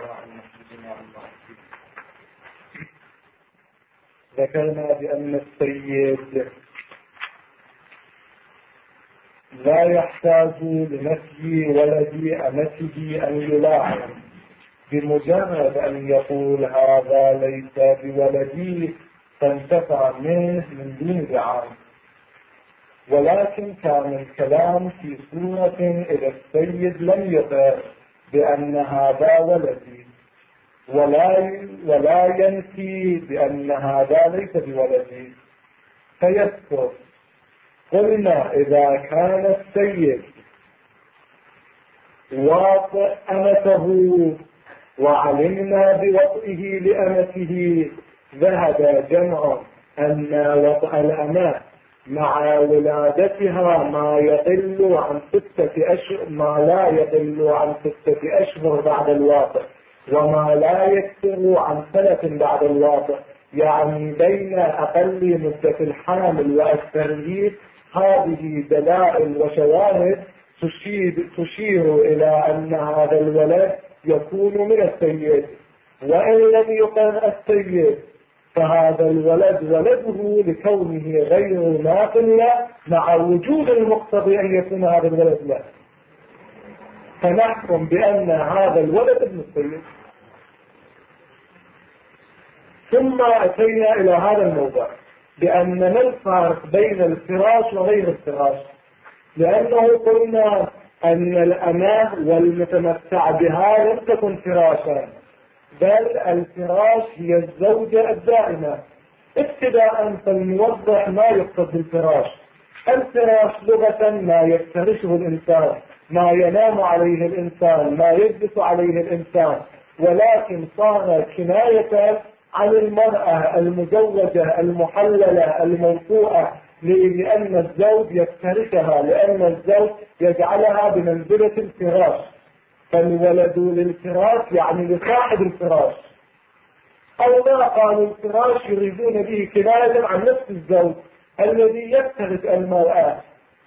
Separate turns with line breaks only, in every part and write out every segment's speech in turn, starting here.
ذكرنا بأن السيد لا يحتاج لنفي ولد أمته أن يلاعن، بمجرد أن يقول هذا ليس بولدي فانتفع منه من دون دعاء. ولكن كان الكلام في صورة إذا السيد لم يقر بأن هذا ولدي ولا ينفي بأن هذا ليس بولدي فيذكر. قلنا إذا كان السيد واطئ أمته وعلمنا بوطئه لأمته، ذهب جمع أن وطئ الأمة مع ولادتها ما يقل عن 6 أشهر، ما لا يقل عن 6 أشهر بعد الواطئ، وما لا يكثر عن 1 بعد الواطئ، يعني بين أقل مدة الحامل وأكثره. هذه دلائل وشواهد تشير إلى أن هذا الولد يكون من السيد، وإن لم يقر السيد فهذا الولد ولده لكونه غير ناقل مع وجود المقتضي أن يكون هذا الولد له، فنحكم بأن هذا الولد ابن السيد. ثم أتينا إلى هذا الموضوع بأن ما الفارق بين الفراش وغير الفراش، لأنه قلنا أن الأمة والمتمتع بها لم تكن فراشا، بل الفراش هي الزوجة الدائمة. ابتداء فلنوضح ما يقصد بالفراش. الفراش لغة ما يفترشه الإنسان، ما ينام عليه الإنسان، ما يجلس عليه الإنسان، ولكن صار كناية عن المرأة المزوجة المحللة الموطوءة، لأن الزوج يفترشها، لأن الزوج يجعلها بمنزلة الفراش. فالولد للفراش يعني لصاحب الفراش، أو ما قالوا الفراش يريدون به كناية عن نفس الزوج الذي يفترس المرأة.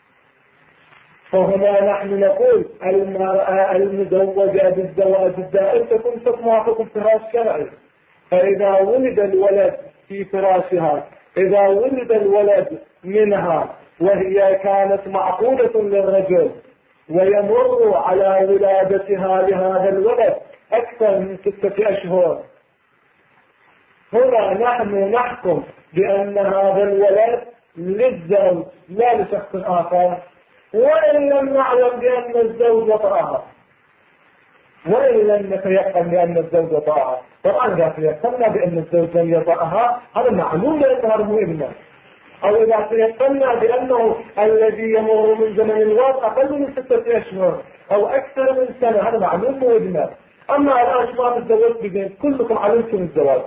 فهنا نحن نقول المرأة المزوجة بالزواج الدائم تكون حكمها حكم فراش شرعي. فإذا ولد الولد في فراشها، إذا ولد الولد منها وهي كانت معقودة للرجل ويمر على ولادتها لهذا الولد أكثر من 6 أشهر، هنا نحن نحكم بأن هذا الولد للزوج لا لشخص آخر، وإن لم نعلم بأن الزوج وطأها، وإن لم نتيقن بأن الزوج وطأها. طبعا إذا تيقنا بأن الزوج لم يطأها هذا معلوم لأنها مهمة، أو إذا تيقنا بأنه الذي يمر من زمن الوضع أقل من 6 أشهر أو أكثر من سنة هذا معلوم مهمة. أما الآن ما تزوجت ببنت كلكم علمتم الزواج،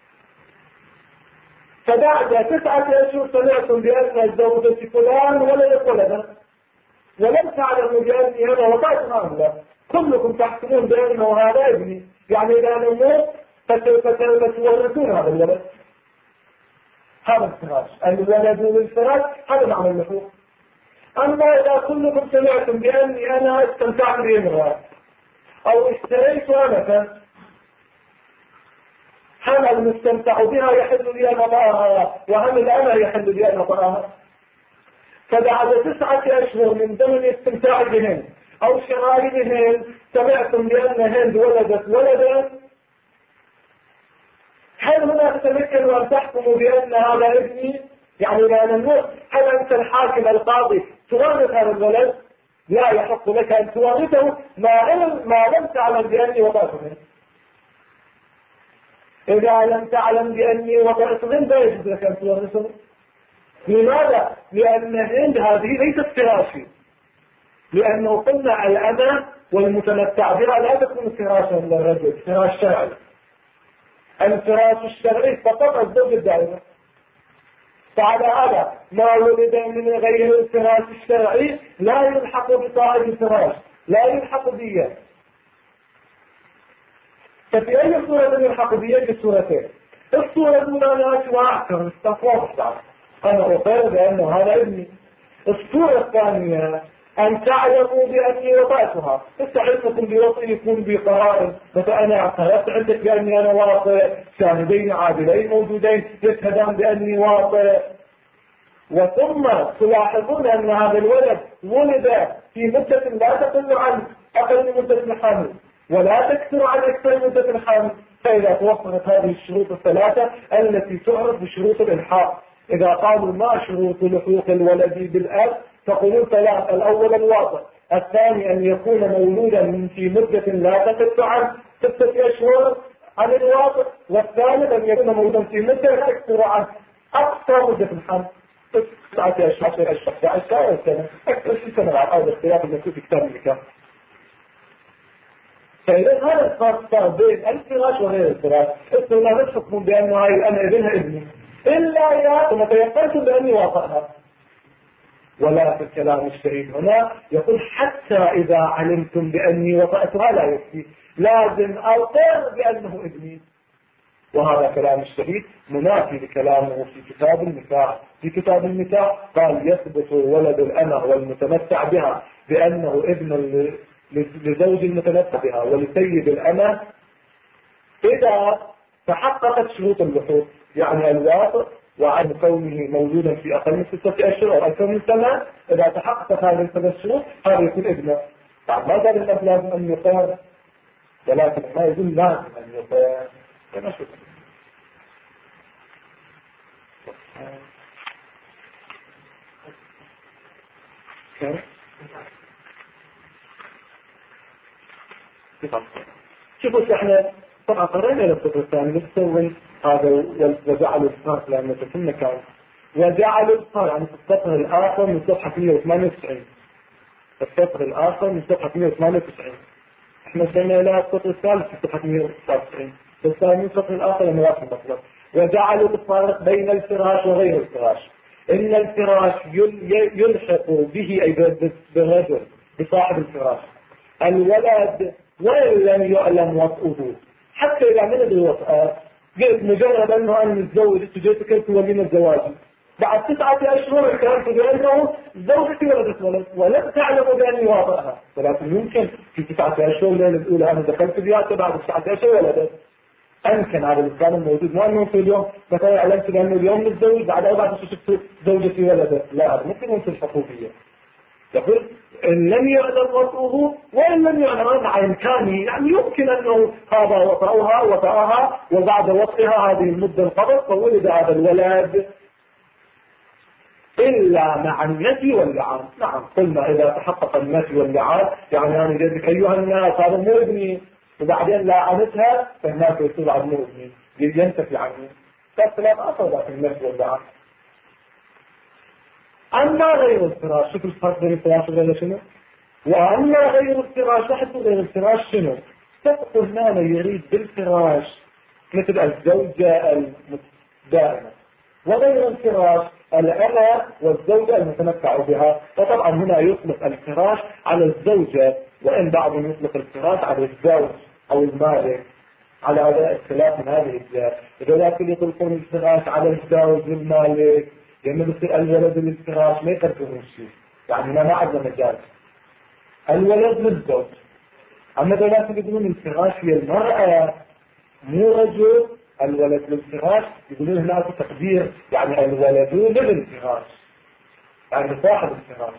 فبعد 9 أشهر سمعتم بأن الزوجة فلان ولدت ولدا، ولم تعلموا بأني أنا وضعت هذا، كلكم تحسبون بأنه هذا ابني، يعني إذا نموت فتورثون هذا الولد. هذا الفراش، الولد للفراش، هذا معنى اللحوق. أما إذا كلكم سمعتم بأني أنا استمتعت بامرأة أو اشتريت أمة، هل المستمتع بها يحل لي أن أطأها، وهل الأمة يحل لي أن أطأها؟ فبعد 9 أشهر من زمن الاستمتاع بهن أو شرائبهن سمعتم بأن هند ولدت ولدا، هل هنا تتمكن أن تحكموا بأن هذا ابني؟ يعني لا نموت، هل أنت الحاكم القاضي تورث هذا الولد؟ لا يحق لك أن تورثه ما لم تعلم بأني وضعته. إذا لم تعلم بأني وضعته لا يجوز لك أن تورثه. لماذا؟ لأن هند هذه ليست فراشي، لأنه قلنا الأمة والمتمتع بها لا تكون فراشا للرجل، فراش شرعي. الفراش الشرعي فقط الزوج الدائمة. فعلى هذا ما ولد من غير الفراش الشرعي لا يلحق بصاحب الفراش، لا يلحق بيه. ففي أي صورة يلحق بيه؟ بصورتين. الصورة الأولى أنا أحكم استفاض، أنا أقر بأنه هذا ابني. الصورة الثانية أن تعلموا بأني وطأتها. استعلمكم بوطئ يكون بقرائن، مثلا أنا اعترفت عندك بأني أنا واطئ، شاهدين عادلين موجودين يشهدان بأني واطئ. وثم تلاحظون أن هذا الولد ولد في مدة لا تقل عن أقل من مدة الحمل ولا تكثر عن أكثر من مدة الحمل. فإذا توفرت هذه الشروط الثلاثة التي تعرف بشروط الإلحاق، إذا قالوا ما شروط لحوق الولد بالأب تقولون ثلاث: الأول الواطئ، الثاني أن يكون مولودا في مدة لا تقل عن 6 أشهر عن الواطئ، والثالث أن يكون مولودا في مدة لا تكثر عن أقصى مدة الحمل 9 أشهر 10 سنة أكثر من سنة على هذا الاختلاف المكتوب في كتاب النكاح. فإذا هذا الفرق بين الفراش وغير الفراش، انتم لا تحكمون بأن هاي الأنا ابنها ابني إلا يا ثم تيقنتم بأني واطئها. ولا في الكلام الشريف هنا يقول حتى إذا علمتم بأني وطأتها لا يكفي، لازم أقر بأنه ابني. وهذا كلام الشريف منافي لكلامه في كتاب النكاح. في كتاب النكاح قال: يثبت ولد الأمة والمتمتع بها بأنه ابن لزوج المتمتع بها ولسيد الأمة إذا تحققت شروط اللحوق، يعني الواطئ وعن كونه مولودا في أقل من 6 أشهر أو أكثر من سنة، إذا تحققت هذه الثلاث شروط هذا يكون ابنه. طبعا ما قال الأب لازم أن يقر، ولكن ما يقول لازم أن يقر. شوفوا احنا طبعا قررنا للسطر الثاني نسوي هذا وجعلوا الفرق لأنه تكون كان وجعلوا الفرق يعني في السطر الآخر من صفحة 198. السطر الآخر من صفحة 198 احنا سمينا لها السطر الثالث في صفحة 199. الثاني من السطر الآخر لما واحد مطلب. وجعلوا الفرق بين الفراش وغير الفراش. إن الفراش يلحق به أي بالرجل بصاحب الفراش الولد وإن لم يعلم وطئه، حتى إذا من الوطئ قلت مجرد أنه أنا متزوج جيت قلت ولينا الزواج بعد 9 أشهر اعترفت بأنه زوجتي ولدت ولد ولم تعلم بأني واطئها، ولكن يمكن في 9 أشهر الليلة الأولى أنا دخلت بياته بعد 9 أشهر ولدت. أمكن هذا الإنسان الموجود مو أنه في اليوم مثلا أعلمت بأنه اليوم متزوج بعد 4 أشهر شفت زوجتي ولدت، لا هذا ممكن يمكن الحقوقية. يقول إن لم يعلم وطئه وإن لم يعلم مع إمكانه، يعني يمكن أنه هذا وطئها وبعد وطئها هذه المدة انقضت فولد هذا الولد إلا مع النفي واللعان. نعم قلنا إذا تحقق النفي واللعان يعني أنا جدك أيها الناس هذا مو ابني، وبعدين لعنتها فالناس يقول عن مو ابني ينتفي عني، فالسلام أصلا في النفي واللعان. أما غير الفراش، شوف الفرق بين الفراش وغير شنو؟ وأما غير الفراش لاحظوا غير الفراش شنو؟ تبقى هنا يريد بالفراش مثل الزوجة الدائمة، وغير الفراش الأنا والزوجة المتمتع بها. وطبعا هنا يطلق الفراش على الزوجة، وإن بعضهم يطلق الفراش على الزوج أو المالك، على هذا الخلاف من هذه الجهة. ولكن يطلقون الفراش على الزوج والمالك لأنه بصير الولد للفراش ما يقدرون شيء، يعني ما عندنا مجال الولد للزوج. أما ذلك يقولون الفراش هي المرأة مو رجل، الولد للفراش يقولون هناك تقدير يعني الولد للفراش يعني صاحب الفراش.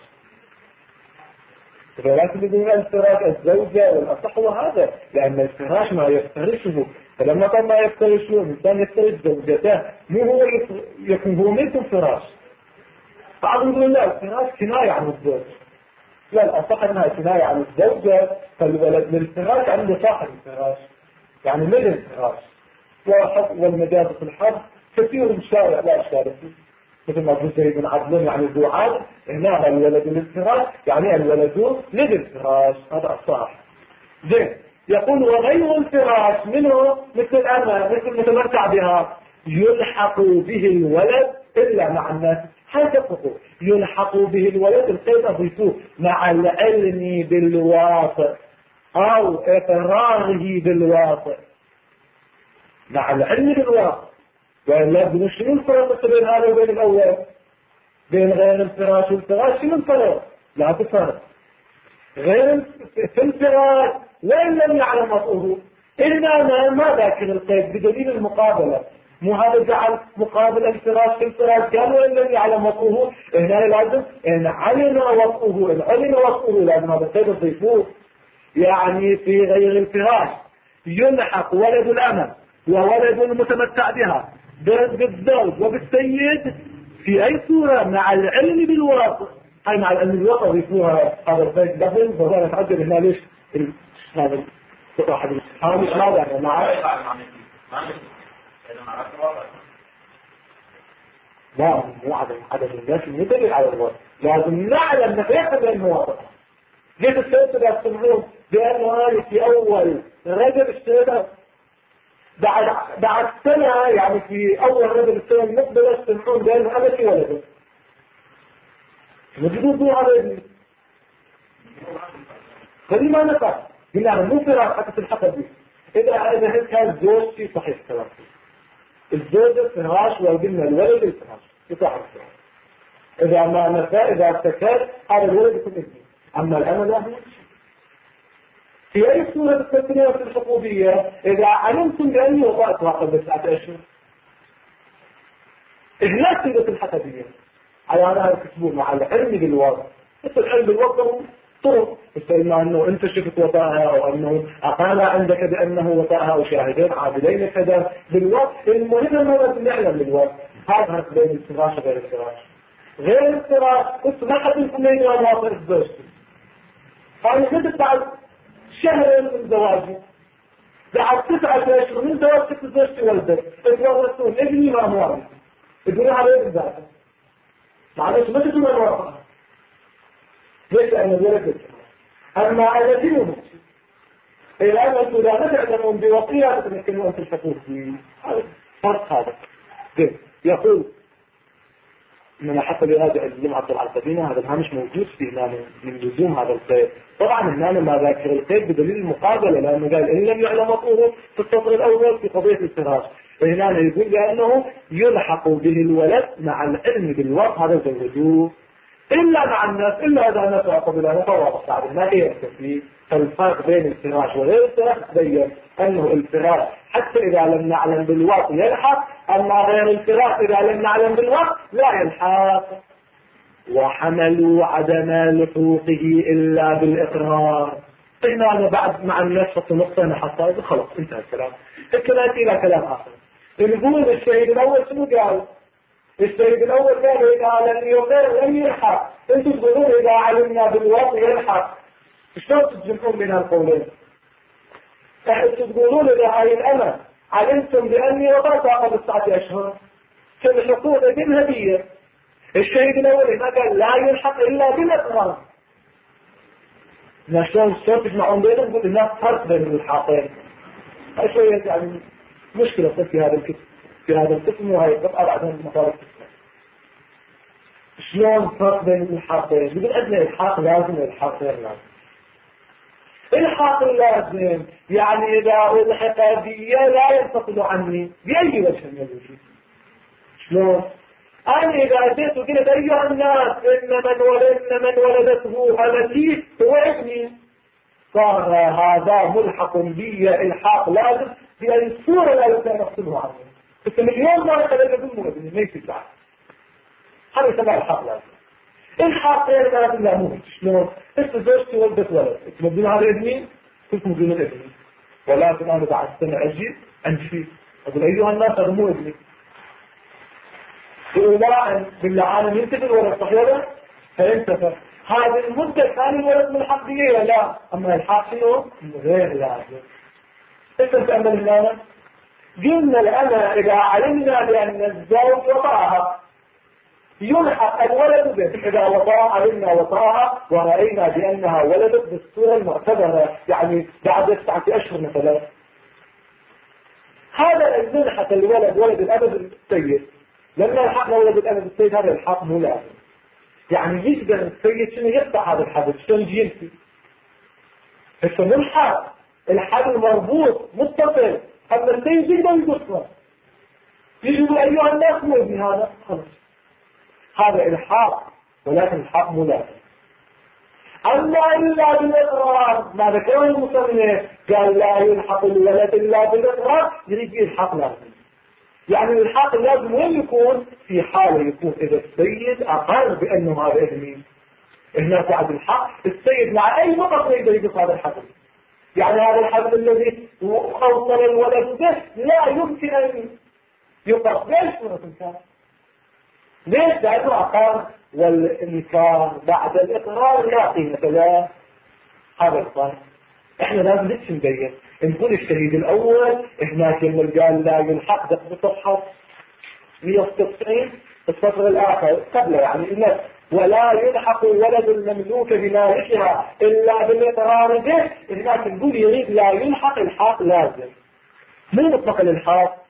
ولكن يقولون الفراش الزوجة والأصح هو هذا، لأن الفراش ما يفترشه، فلما كان ما يفترشه الإنسان يفترش زوجته مو هو يكون هو منكم فراش. بعضهم يقولون لا الفراش كناية عن الزوج، لا الأصح أنها كناية عن الزوجة، فالولد للفراش عنده صاحب الفراش يعني من الفراش. والمجاز في الحرب كثير شارع لا شارع مثل ما قلت زي بن عدلون يعني ذو عدل، هنا الولد للفراش يعني الولد للفراش، هذا الصح. زين يقول وغير الفراش منه مثل أنا مثل متمتع بها يلحق به الولد إلا مع الناس. هل تفقوا يلحق به الولد القيد أضيفوه مع العلم بالواطئ أو إقراره بالواطئ، مع العلم بالواقع. وإلا شنو الفرق بين هذا وبين الأول؟ بين غير الفراش والفراش شنو الفرق؟ لا تفرق غير في الفراش وإن لم يعلم وطئه. إنما ما ذاكر القيد بدليل المقابلة، مو هذا جعل مقابل الفراش في الفراش قال وإن لم يعلم وطئه. هنا لازم إن علم وطئه، إن علم وطئه لازم هذا القيد الضيفوه. يعني في غير الفراش يلحق ولد الأمة وولد المتمتع بها بالزوج وبالسيد في أي صورة مع العلم بالواقع. أي مع العلم بالواقع يضيفوها هذا القيد دخل وهو يتعجب هنا ليش هذا واحد مش هذا يعني مع لا مو عدد الناس يدل على الوضع. لازم نعلم نفيق بين المواقع. جيت السيد ده تسمعون بأنه هذه في أول رجل السيدة بعد سنة، يعني في أول رجل السنة المقبلة تسمعون بأنه أنا في ولده مجدود دون على ابني فدي ما نفع قلنا مو فراغ حتى تلحق به. إذا هيك كان زوجتي صحيح كلام الزوجة فراش وقلنا الولد الفراش يصح الفراش. إذا ما نفع إذا ارتكت هذا الولد يكون ابني. أما الأمل لا في أي صورة التسمية الحقوقية إذا علمتم بأني وضعت قبل 9 أشهر إهلاك سيدة الحقوقية على هذا الكتبون مع العلم بالوضع. مثل العلم بالوضع طرق مثل ما أنه أنت شفت وطاها أو أنه أقال عندك بأنه وطاها أو شاهدين عادلين كذا بالوضع. المهم ما لازم نعلم بالوضع. هذا بين الفراش وغير الفراش. غير الفراش ما حد يسميني وما أطلق زوجتي قال جدت بعد شهر من زواجي بعد 9 أشهر من زواج زوجتي ولدت اتجوزتون ابني ما هو ابني عليه بالذات معلش ما تكون الواقع ليس أن الولد أما الذين نفسي إلى أن السودان تعلمون بوقية تتمكنون في الحقوق هذا فرق هذا يقول إنما حتى لهذا الجمعة العقدينة هذا الهامش موجود في من لزوم هذا القيد. طبعا هنا ما ذاكر القيد بدليل المقابلة لأنه قال إن لم يعلم وطئه في السطر الأول في قضية الفراش. فهنا يقول بأنه يلحق به الولد مع العلم بالوضع هذا زوجوه إلا مع الناس إلا إذا الناس عقب له فهو صعب ما هي التفريق. فالفرق بين الفراش وغير الفراش تبين أنه الفراش حتى إذا لم نعلم بالوقت يلحق، أما غير الفراش إذا لم نعلم بالوقت لا يلحق. وحملوا عدم لحوقه إلا بالإقرار. قلنا أنا بعد مع الناس في نقطة نحطها خلاص انتهى الكلام. الكلام إلى كلام آخر. نقول الشهيد الأول شنو قال؟ الشهيد الأول قال إذا لم يقر لم يلحق. أنتم تقولون إذا علمنا بالوقت يلحق. شلون تجمعون بين القولين؟ أنتم تقولون إذا هاي الأمة علمتم بأني وضعت قبل 9 أشهر فالحقوق بالهدية. الشهيد الأول ما قال لا يلحق إلا بالإقرار. شلون تجمعون بينهم؟ نقول هناك فرق بين الحاقين. هاي شوية يعني مشكلة في هذا الكتاب في هذا القسم وهي قطعة بعد المطالب. شلون فرق بين الحاقين؟ يقول أدنى الحاق لازم الحاق غير لازم. الحاق اللازم يعني إذا ألحق بي لا ينتقل عني بأي وجه من الوجود. شلون؟ أنا إذا أتيت وقلت أيها الناس إن من ولدته ولدي هو ابني صار هذا ملحق بي الحاق لازم بأي صورة لا يمكن أن أفصله عنه. بس مليون مرة خلال ابنه ابني ما يصير بعد. هذا يسمى الحاق لازم. الحاق غير لازم لا مو شلون؟ انت زوجتي ولدت ولد تمدون على ابني كنت مدون ابني ولكن انا بعد سنة اجي انفي اقول ايها الناس هذا مو ابني بإيمان بالعالم ينتهي الولد صحيح فينتفى هذه المدة كان الولد من حقيقية لا اما الحاق شنو؟ غير لازم. انت تأمل لنا قلنا الأنا إذا علمنا بأن الزوج وضعها يلحق الولد به إذا وضع علمنا وضعها ورأينا بأنها ولدت بالصورة المعتبرة يعني بعد 9 أشهر مثلا هذا الملحق الولد ولد الأبد السيد لما يلحقنا ولد الأبد السيد هذا الحق مو لازم يعني يقدر السيد شنو يقطع هذا الحبل شلون جينتي بس ملحق الحبل مربوط متصل أما السيد يقدر يقصه يجب أيها الناس مو ابني هذا خلص هذا الحاق ولكن الحق مو لازم. أما إلا بالإقرار ما ذكره المصنف قال لا يلحق الولد إلا بالإقرار، يريد يلحق لازم. يعني الإلحاق لازم وين يكون؟ في حالة يكون إذا السيد أقر بأنه هذا ابني. هنا بعد الحق السيد مع أي نقطة يقدر يقص هذا الحبل. يعني هذا الحبل الذي خوصل الولد به لا يمكن أن يقص. ليش مرة إنكار؟ ليش؟ لأنه أقر، والإنكار بعد الإقرار لا قيمة له. هذا الصحيح. احنا لازم نفس نبين نقول الشهيد الاول هناك اللي قال لا يلحق دق بصفحة 196 السطر الاخر قبله يعني النفس ولا يلحق الولد المملوك بمالكها الا بالاقرار به. هناك نقول يريد لا يلحق الحاق لازم. من مطلق الالحاق؟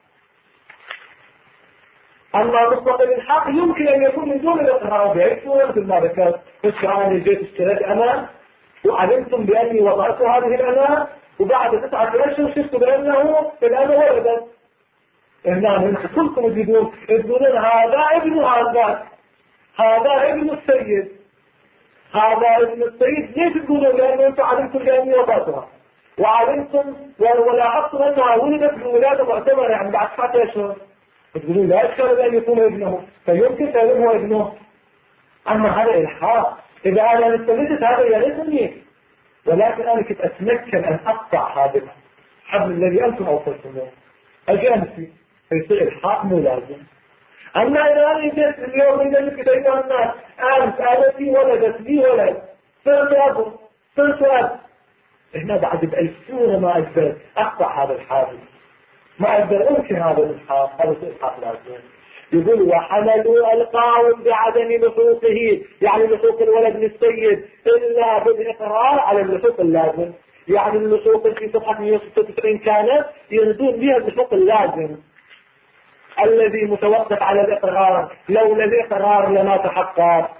اما مطلق الالحاق يمكن ان يكون من دون الاقرار بعيد مثل ما ذكرت. بس انا جيت اشتريت انا وعلمتم بأني وضعت هذه الأناة وبعد 9 أشهر شفت بأنه الأناة ولدت. هنا كلكم تقولون هذا ابن هذا ابن السيد، هذا ابن السيد. ليش تقولون؟ لأنه أنتم علمتم بأني وضعتها وعلمتم ولاحظتم أنها ولدت بولادة معتبرة يعني بعد 9 أشهر. تقولون لا أشكال أن يكون ابنه، فيمكن تعلمه ابنه. أما هذا إلحاق. إذا أنا استمدت هذا يرثني، ولكن أنا كنت أتمكن أن أقطع هذا الحبل الذي أنتم أوصلتموه أجانسي، فيصير الحاق مو لازم. أما إذا أنا جيت اليوم من ذلك أيها الناس أنت آلتي ولدت لي ولد صرت أبو صرت أب، هنا بعد بأي صورة ما أقدر أقطع هذا الحبل، ما أقدر أمكن هذا الإلحاق. هذا الإلحاق لازم. يقول وحملوا القاهم بعدم لحوقه، يعني لحوق الولد للسيد إلا بالإقرار على اللحوق اللازم. يعني اللحوق في صفحة 196 كانت يردون بها اللحوق اللازم الذي متوقف على الإقرار، لولا الإقرار لما تحقق.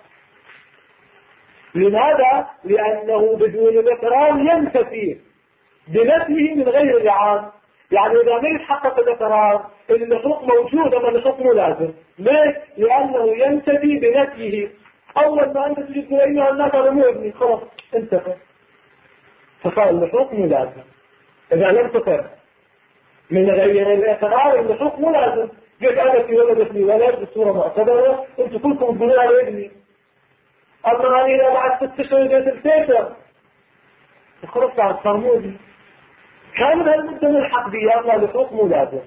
لماذا؟ لأنه بدون الإقرار ينتفي بنفيه من غير لعان. يعني إذا ما يتحقق الإقرار اللحوق موجود أما اللحوق مو لازم. ليش؟ لأنه ينتفي بنفيه. أول ما أنت تجد أيها الناس أنا مو ابني خلاص انتفى، فصار اللحوق مو لازم. إذا لم تقر من غير الإقرار اللحوق مو لازم. قلت أنا في ولد لي ولد بصورة معتبرة أنتم كلكم تقولون على ابني، أما أنا إذا بعد 6 أشهر جيت الفيشر خلاص بعد صار مو ابني. كان هالمدة من الحق دي أما اللحوق مو لازم.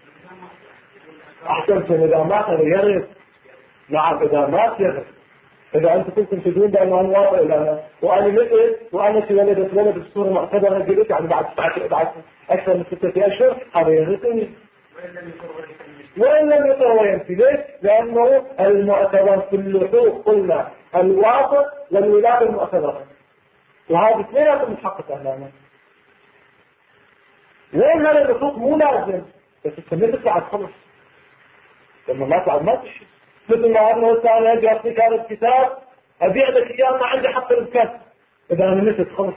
أحسنتم. إذا مات يرث. نعم إذا مات يرث. إذا أنتم كنتم تدون بأنه أنا واقع لنا وأنا مثل وأنا في ولد بصورة معتبرة قلت يعني بعد أكثر من 6 أشهر هذا يرثني. وإن لم يطر وينفي. ليش؟ لأنه المعتبر في اللحوق قلنا الواقع والولاده المعتبرة، وهذا اثنين متحقق أمامنا. وين هذا اللحوق مو لازم بس السنة بعد خلص لما ما تعب ما تشي. مثل ما أنه تعالى أجي أعطيك هذا الكتاب أبيع لك إياه ما عندي حق الكتاب. إذا أنا نسيت خلص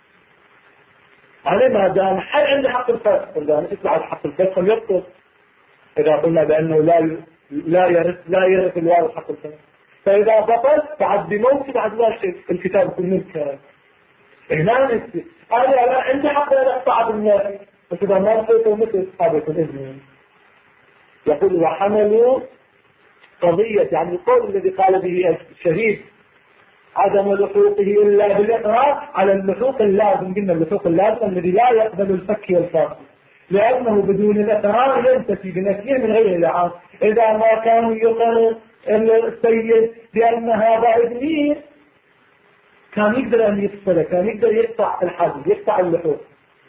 أنا ما دام حل عندي حق الكتاب. إذا نسيت بعد حق الكتاب يبطل. إذا قلنا بأنه لا يرث الوارث حق الكتاب، فإذا بطل بعد بموت بعد لا شيء الكتاب يكون ملك. هنا نسيت أنا عندي حق أن أقطع بالناس، بس إذا ما نسيته مثل هذا يكون إذني. يقول وحملوا قضية يعني القول الذي قال به الشهيد عدم لحوقه إلا بالإقرار على اللحوق اللازم. قلنا اللحوق اللازم الذي لا يقبل الفك والفاصل، لأنه بدون الإقرار ينتفي بنفيه من غير لعان. إذا ما كان يقر السيد بأن هذا ابني كان يقدر أن يفصله، كان يقدر يقطع الحبل يقطع اللحوق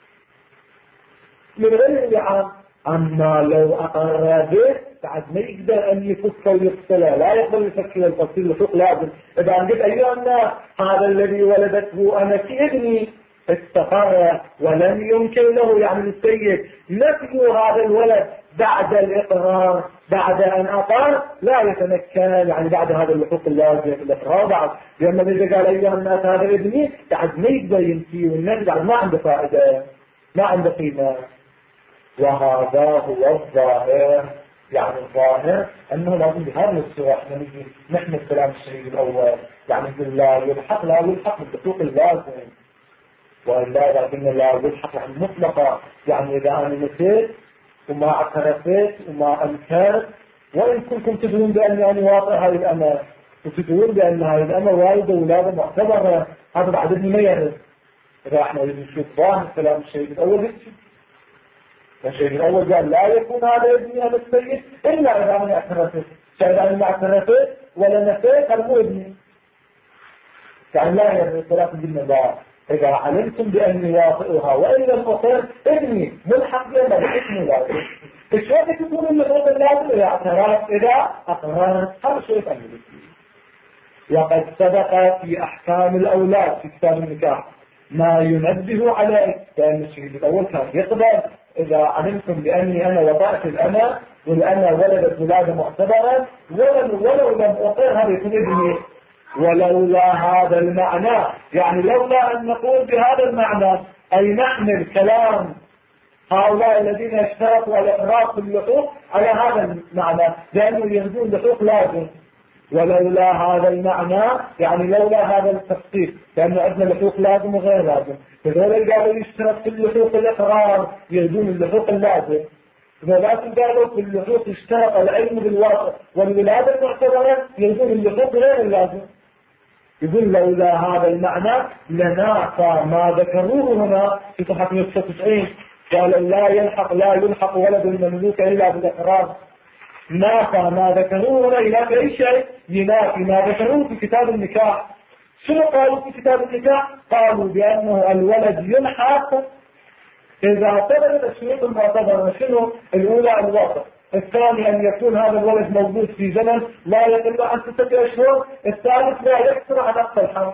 من غير لعان. أما لو أقر به بعد ما يقدر أن يفك ويفصله، لا يقبل الفك والفصل. اللحوق لازم. إذا قلت أيها الناس هذا الذي ولدته أنا في ابني استقر ولم يمكن له يعني السيد نفي هذا الولد بعد الإقرار بعد أن أقر لا يتمكن يعني بعد هذا اللحوق اللازم الإقرار بعد. لما إذا قال أيها الناس هذا ابني بعد ما يقدر ينفي والنفي بعد ما عنده فائدة ما عنده قيمة. وهذا هو الظاهر يعني الظاهر أنه لازم بهذه الصورة احنا نجي نحمل كلام الشهيد الأول، يعني نقول لا يلحق بالحقوق اللازم، ولا إذا قلنا لا يلحق عن مطلقة، يعني إذا أنا نسيت وما اعترفت وما أنكرت، وإن كنتم تدرون بأني أنا واطئ هذه الأمر وتدرون بأن هذه الأمر والدة وولادة معتبرة، هذا بعد ابن ما يرد. إذا احنا نشوف ظاهر كلام الشهيد الأول هيك، الشهيد الأول قال لا يكون هذا ابني هذا السيد إلا إذا أنا اعترفت، فإذا أنا ما اعترفت ولا نسيت هذا مو ابني، يعني لا يرد. ولكن قلنا لا، إذا علمتم بأني واطئها وإن لم أطر ابني ملحق بأن الاسم لازم. إيش وقت يكون اللحوق اللازم؟ إذا اعترفت، إذا أقررت، هذا شيء ثاني. وقد سبق في أحكام الأولاد في كتاب النكاح ما ينبه عليه، لأن الشهيد الأول كان يقبل إذا علمتم بأني أنا وضعت الأنا والأنا ولدت ولادة معتبرة ولو لم أطر هذا يكون ابني. ولولا هذا المعنى، يعني لولا أن نقول بهذا المعنى أي نحمل كلام هؤلاء الذين اشترطوا على إقرار اللحوق على هذا المعنى، لأنه يهدون اللحوق لازم. ولولا هذا المعنى يعني لولا هذا التفصيل، لأنه عندنا اللحوق لازم وغير لازم، فذلك قالوا يشترط في اللحوق الإقرار يهدون اللحوق اللازم، ولكن قالوا في اللحوق اشترط العلم بالواقع والولادة المعتبرة يهدون اللحوق غير اللازم. يقول لولا هذا المعنى لنافى ما ذكروه هنا في صفحة 199، قال لا يلحق ولد المملوك إلا بالإقرار. نافى ما ذكروه هنا ينافي أي شيء، ينافي ما ذكروه في كتاب النكاح. شنو قالوا في كتاب النكاح؟ قالوا بأنه الولد يلحق إذا اعتبرت الشروط المعتبرة. شنو؟ الأولى الوضع، الثاني أن يكون هذا الولد موجود في زمن لا يقل عن 6 أشهر، الثالث لا يكثر عن أقصى الحمل.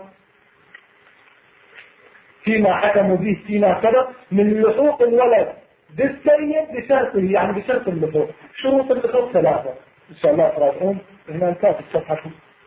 فيما حكموا به فيما كذا من لحوق الولد بالسيد بشرطه، يعني بشرط اللحوق. شروط اللحوق 3 إن شاء الله تراجعون. هنا نكاتب صفحة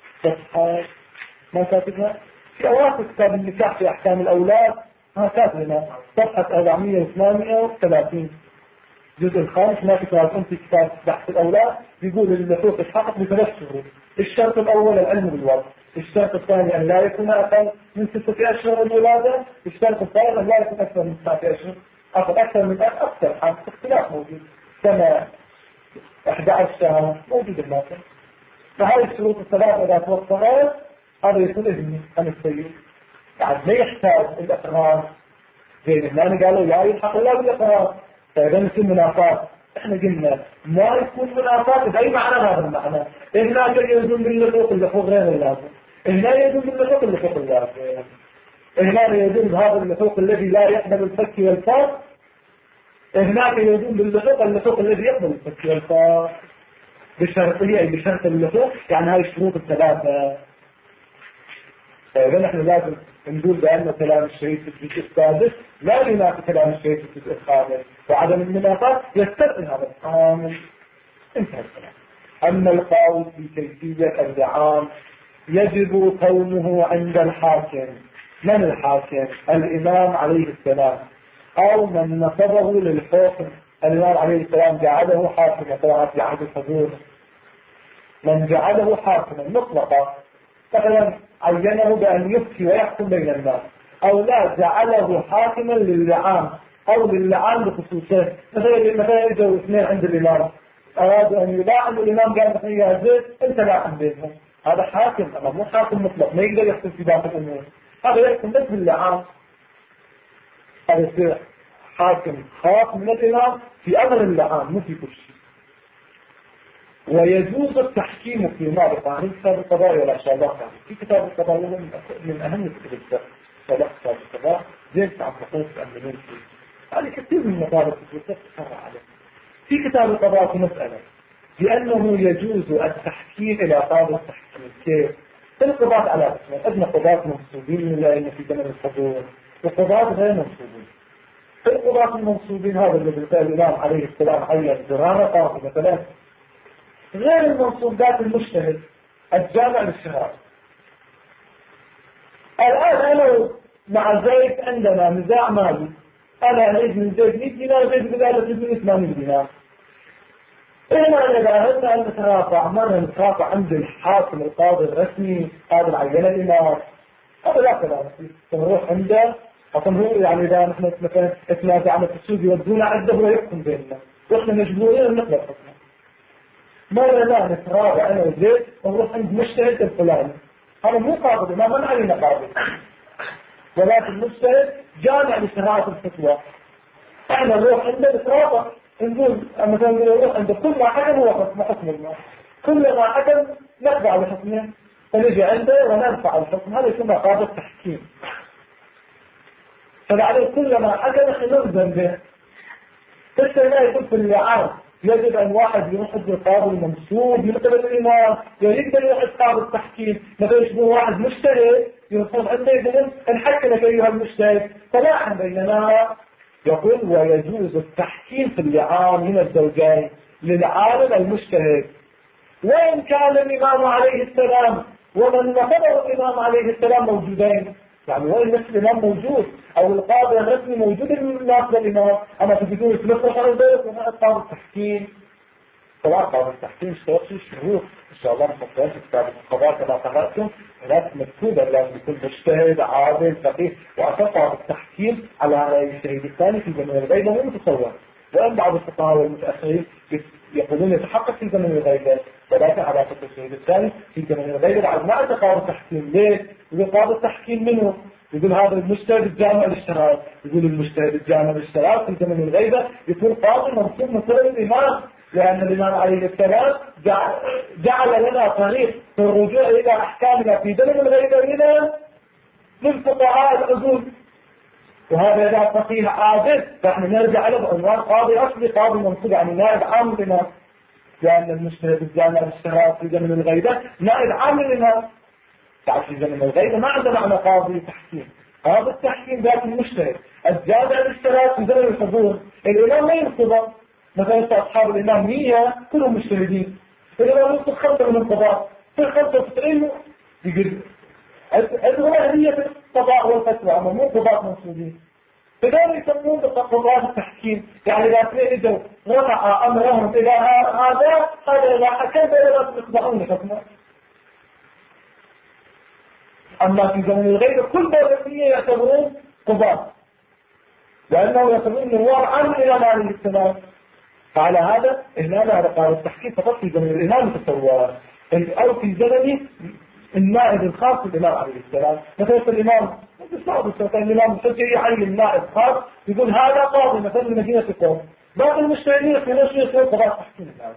ما كاتبها في أواخر كتاب النكاح في أحكام الأولاد، كاتبنا صفحة 438 الجزء الخامس. ما تقرأون في كتاب بحث الأولاد يقول اللحوق يتحقق ب3 شروط. الشرط الأول العلم بالوضع، الشرط الثاني أن لا يكون أقل من 6 أشهر الولادة، الشرط الثالث أن لا يكون أكثر من 9 أشهر، أكثر من أكثر حال اختلاف موجود، سنة 11 شهر موجود الماكن. فهذه الشروط ال3 إذا توفرت هذا يكون ابني عن السيد، يعني ما يحتاج الإقرار. زين الناس قالوا لا يلحق الله بالإقرار، فإذا نسمى منافات. احنا قلنا ما يكون منافات بأي معنى هذا المعنى. هناك يجوز باللحوق غير اللازم، هنا يجوز باللحوق اللازم، هنا يجوز هذا اللحوق الذي لا يقبل الفك والفاق، هناك يجوز اللحوق الذي يقبل الفك والفاق بشرطه، أي بشرط اللحوق، يعني هاي الشروط ال3. فإذا نحن لازم نقول بأن كلام الشهيد في الجزء السادس لا ينافي كلام الشهيد في الجزء الخامس، وعدم المنافاة يستلزم هذا الخامس. انتهى الكلام. أما القول في كيفية اللعان يجب كونه عند الحاكم. من الحاكم؟ الإمام عليه السلام، أو من نصبه للحكم. الإمام عليه السلام جعله حاكما طبعا في عهد الحضور، من جعله حاكما مطلقا، مثلا عينه بأن يفتي ويحكم بين الناس، أو لا جعله حاكما للعام أو للعام بخصوصه. مثلا يجوا 2 عند الإمام أرادوا أن يلاعن، الإمام قال مثلا يا زيد أنت لاعن بينهم، هذا حاكم، أما مو حاكم مطلق ما يقدر يحكم في باقي الأمور، هذا يحكم بس باللعام. هذا يصير حاكم خاص من الإمام في أمر اللعام مو في كل شيء. ويجوز التحكيم في ماذا؟ في كتاب القضاء ولا شاء الله في كتاب القضاء من أهم كتب الفقه، صلاح كتاب القضاء زين عن حقوق الأمنين فيه. هذه كثير من مطالب الفقه تفرع عليه. في كتاب القضاء في مسألة بأنه يجوز التحكيم إلى قاضي التحكيم. كيف؟ القضاة على اسمه، أدنى قضاة منصوبين من الله في زمن الحضور وقضاة غير منصوبين. القضاة المنصوبين هذا الذي قال الإمام عليه السلام عين جرانة قاضي مثلا، غير المنصوبات المجتهد الجامع للشهادة. الآن أنا مع زيد عندنا نزاع مالي، أنا أريد من زيد 100 دينار، زيد بدالة 80 دينار. إلا إذا أردنا أن نترافع مرة نترافع عند الحاكم القاضي الرسمي قاضي العينة الإمام، هذا لا كلام نروح عنده أصلا. هو يعني إذا نحن مثلا إثناء عمل السوق يودونا عنده ولا يحكم بيننا وإحنا مجبورين أن نقبل حكمه. مرة لا نترافع أنا وزيد ونروح عند مجتهد الفلاني، هذا مو قاضي ما من علينا قاضي، ولكن مجتهد جامع لشرائع الفتوى. احنا نروح عنده نترافع نقول مثلا نروح عنده كل ما حكم هو حكم المال، كل ما حكم نخضع لحكمه فنجي عنده ونرفع الحكم. هذا يسمى قاضي التحكيم. فبعدين كل ما حكم احنا نلزم به. لا يكون في اللعان يجب ان واحد يروح القاضي المنصوب من قبل الامام، يقدر يروح قاضي التحكيم مثلا يشبه واحد مجتهد يوصل عنده يقول نحكمك ايها المجتهد. فلا بيننا يقول ويجوز التحكيم في اللعان من الزوجين للعالم المجتهد، وإن كان الإمام عليه السلام ومن نصبه الإمام عليه السلام موجودين. يعني وإن نفس الإمام موجود أو القاضي الرسمي موجود الناس للإمام، أما تجدون يتلقى على البيت وما قاضي التحكيم. طبعا قاضي التحكيم اشترط الشروط إن شاء الله نحطها في كتاب القضاء كما قرأتم، هناك مكتوبة لازم يكون مجتهد عادل فقيه. وأتقع التحكيم على الشهيد الثاني في زمن الغيبة مو متصور، وأن بعض الفقهاء والمتأخرين يقولون يتحقق في زمن الغيبة، ولكن على فكرة الشهيد الثاني في زمن الغيبة بعد ما أتى قاضي التحكيم. ليه؟ يقول قاضي التحكيم منه؟ يقول هذا المجتهد الجامع للشرائع، يقول المجتهد الجامع للشرائع في زمن الغيبة يكون قاضي منصوب من قبل الإمام، لأن الإمام عليه السلام جعل لنا طريق في الرجوع إلى أحكامنا في زمن الغيبة إلى للفقهاء العدول. وهذا إذا فقيه عادل فإحنا نرجع له بعنوان قاضي أصلي، قاضي منصوب يعني نائب عام لنا، لأن المجتهد الجامع للشرائع في زمن الغيبة نائب عام لنا. تعرف في زمن الغيبة ما عندنا معنى قاضي تحكيم، قاضي التحكيم ذات المجتهد. الجامع للشرائع في زمن الحضور الإمام ما ينصبه، مثلا أصحاب الإمام 100 كلهم مجتهدين، الإمام ينصب 5 من القضاء، في 95 يقول الغالية في القضاء والفتوى أما مو قضاء منصوبين. فذلك يسمون بقضاء التحكيم، يعني إذا اجوا رفع أمرهم إلى هذا إذا حكم لا تخضعون حكمه. أما في زمن الغيبة كل دولة يعتبرون قضاء، لأنه يعتبرون نوار عام إلى معنى الاجتماع. فعلى هذا هنا على قرار التحكيم فقط في زمن الإمام تصور، أو في زمن النائب الخاص بالإمام عليه السلام. مثلا الإمام الإمام الحجة يعين النائب خاص يقول هذا قاضي مثلا مدينة قوم، باقي المجتهدين في نفس يصير قضاء تحكيم الآن.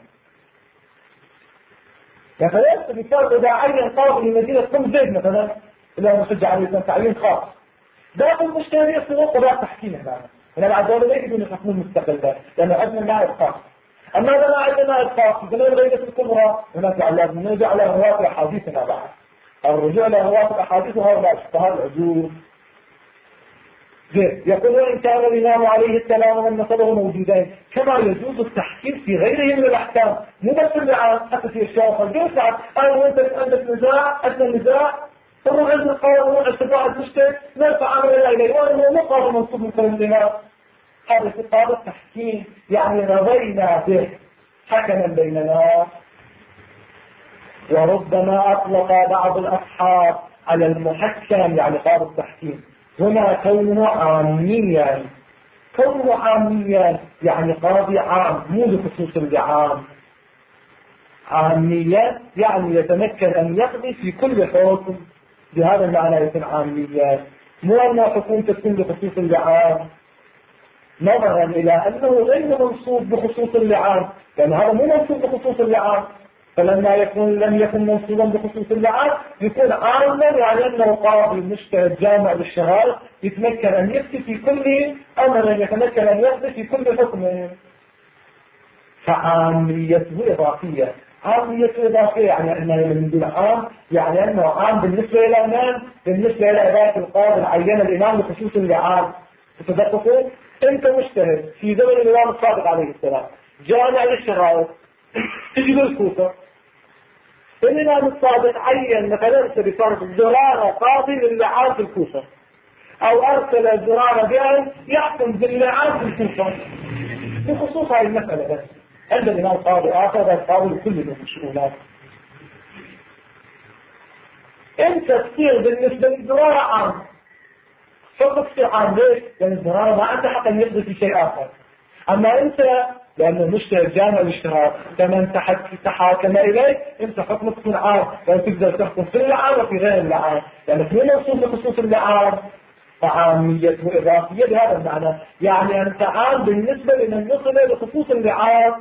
يعني فليس بفرق إذا عين قاضي لمدينة قوم زيد مثلا الإمام الحجة عليه السلام تعيين خاص، باقي المجتهدين يصيرون قضاء تحكيم الآن. هنا بعد ذلك لا يجب أن يحكمون مستقلا لأن عندنا نائب خاص. أما إذا ما عندنا نائب خاص في الغيبة الكبرى هناك لازم نرجع على رواة أحاديثنا بعد. الرجوع إلى رواة الأحاديث وهؤلاء الفقهاء العدول. يقول وإن كان الإمام عليه السلام ومن نصبه موجودين، كما يجوز التحكيم في غيره من الأحكام، مو بس اللعان حتى في الشافعي. الجوز ساعات أنا وأنت عندك نزاع، عندنا نزاع نروح عند القاضي ونروح اتباع المجتهد نرفع أمرنا إليه وأنه مو قاضي منصوب من قبل الإمام. هذا في قاضي التحكيم يعني رضينا به حكما بيننا. وربما أطلق بعض الأصحاب على المحكم يعني قاضي التحكيم هنا كونه عاميا، كونه عاميا يعني قاضي عام مو لخصوص العام. عاميا يعني يتمكن أن يقضي في كل حكم، بهذا المعنى يكون عاميا، مو أن حكومة تكون بخصوص اللعان، نظرا إلى أنه غير منصوب بخصوص اللعان، لأن هذا مو منصوب بخصوص اللعان. فلما لم يكن منصوبا بخصوص اللعان يكون عاما يعني أنه قاضي مجتهد جامع للشرائع يتمكن أن يفتي في كل أمر، يتمكن أن يقضي في كل حكم. فعاميته إضافية. عاميته إضافية يعني أنه من دون عام يعني أنه عام بالنسبة إلى من؟ بالنسبة إلى ذات القاضي العين الإمام بخصوص اللعان. تتذكرون أنت مجتهد في زمن الإمام الصادق عليه السلام جامع للشرائع تجي بالكوفة، الإمام الصادق عين مثلا بفرض زرارة قاضي للعان في الكوفة، أو أرسل زرارة بأن يحكم باللعان في الكوفة بخصوص هذه المسألة بس. عند الإمام قاضي آخر غير قاضي لكل الشؤونات. أنت تصير بالنسبة للزرارة عام، فقط تصير عام. ليش؟ لأن الزرارة ما عنده حق أن يقضي في شيء آخر. أما أنت لأنه مشتهر جامع الاشتراك كمن تحاكم إليه، أنت حكمك تكون عام، لأن تقدر تحكم في اللعان وفي غير اللعان، لأنك من منصوب لخصوص اللعان فعامية وإضافية بهذا المعنى. يعني أنت عام بالنسبة لمن يصل لخصوص اللعان.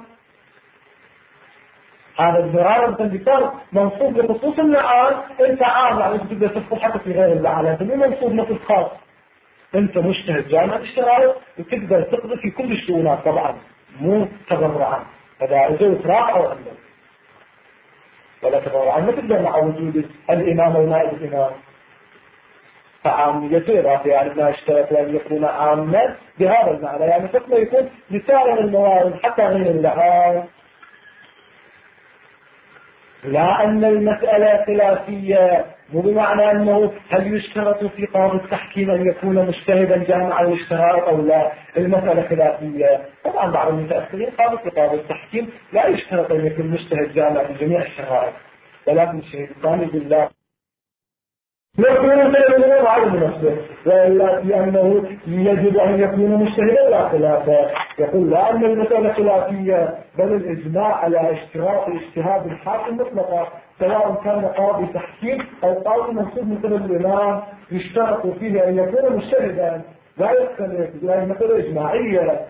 هذا الزرار مثلا بيصير منصوب لخصوص اللعان، أنت عام يعني أنت تقدر تحكم حتى في غير اللعان، أنت مو منصوب نصف خاص. أنت مشتهر جامع الاشتراك وتقدر تقضي في كل الشؤونات طبعا، مو تبرعا. هذا إذا إسراف أو أمن ولا تبرعا، ما تقدر مع وجود الإمام ونائب الإمام. فعاميته إضافية يعني ما اشترط أن يكون عاما بهذا المعنى، يعني حكمه يكون لسائر الموارد حتى غير اللعان. لا أن المسألة خلافية، مو بمعنى أنه هل يشترط في قاضي التحكيم أن يكون مجتهدا جامعا الاشتراط أو لا. المسألة خلافية. طبعا بعض المتأخرين قالوا في قاضي التحكيم لا يشترط أن يكون مجتهد جامع في جميع الشرائع، ولكن الشيء الثاني بالله يكون سيد على نفسه، وإلا لأنه يجب أن يكون مجتهدا لا خلافه. يقول لا أن المسألة خلافية، بل الإجماع على اشتراط اجتهاد الحاكم مطلقا، سواء كان قاضي تحكيم أو قاضي منصوب مثل الإمام، يشترط فيه أن يكون مجتهدا لا يختلف، لأن المسألة إجماعية.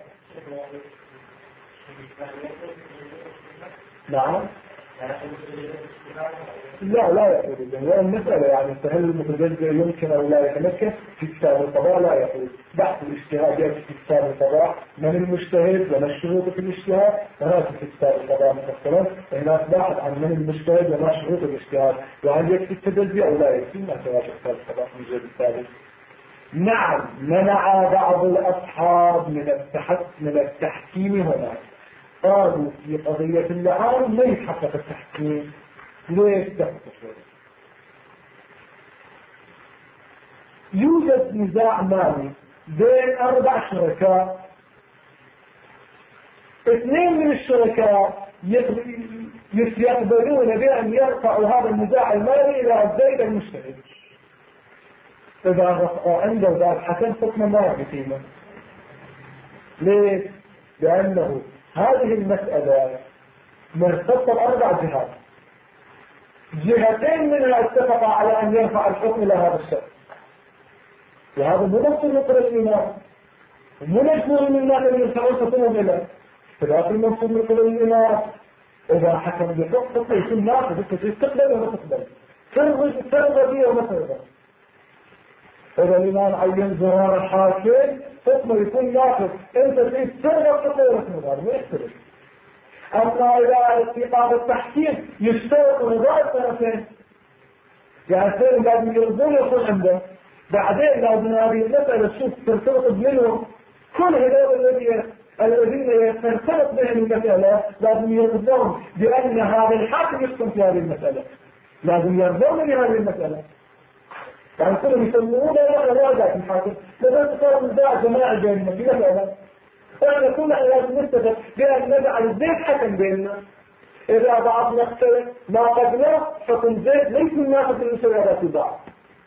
نعم. لا يقول إذن المسألة يعني فهل المتجزئ يمكن أو لا يتمكن في كتاب القضاء لا يقول. بحث الاجتهاد يأتي في كتاب القضاء من المجتهد وما الشروط في الاجتهاد، هناك في كتاب القضاء مفصلا هناك باحث عن من المجتهد وما شروط الاجتهاد، وهل يكفي التجزئ أو لا يكفي، ما تراجع كتاب القضاء في الجزء الثالث. نعم منع بعض الأصحاب من التحكيم هنا، قالوا في قضية اللعان لا يتحقق التحكيم. ليش تحقق؟ يوجد نزاع مالي بين 4 شركاء، 2 من الشركاء يقبلون بأن يرفعوا هذا النزاع المالي إلى الزيد المجتهد. إذا رفعوا عنده ذات حسن حكم ما يقيمه. ليش؟ لأنه هذه المسألة مرتبطة 4 جهات، جهتين منها اتفقا على أن يرفع الحكم إلى هذا الشخص، وهذا منصب نقر الإمام، منجم من الناس اللي يرفعون حكمهم إليه، فذاك المنصب نقر الإمام إذا حكم بحكم يكون ناقض، تقبل ولا تقبل، ترضى بيه ولا ترضى. إذا الإمام عين زرار الحاكم حكمه يكون ناقض، أنت ترضى تقبل ولا ترضى، ما يختلف. أما إذا في قاضي التحكيم يشترط رضا الطرفين، يعني سيد لازم يرضون يكون عنده، بعدين لازم هذه المسألة تشوف ترتبط منهم، كل هذول الذين ترتبط بهم المسألة لازم يرضون بأن هذا الحاكم يحكم في هذه المسألة، لازم يرضون بهذه المسألة. يعني كلهم يسمونه لا ذاك الحاكم، لذلك صار نزاع جماعي بيننا في مسألة، فإحنا كلنا لازم نتفق بأن نجعل زيد حكم بيننا. إذا بعضنا اختلف ما قدنا حكم زيد ليس ناخذ المسألة بعض.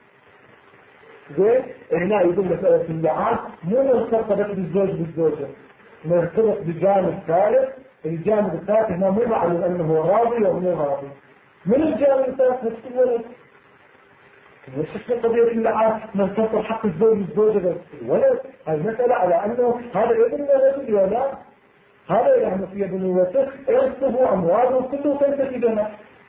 زين هنا يقول مسألة اللعان مو مرتبطة بالزوج بالزوجة، مرتبط بجانب ثالث. الجانب الثالث هنا مو معلوم أنه راضي أو مو راضي. من الجانب الثالث نفسه مش قضية اللعان مرتبطة حق الزوج بالزوجة الولد. المسألة على أنه هذا ابن رجل ولا هذا يعني في ابن وسخ ارثه أمواله كله تنتهي بنا،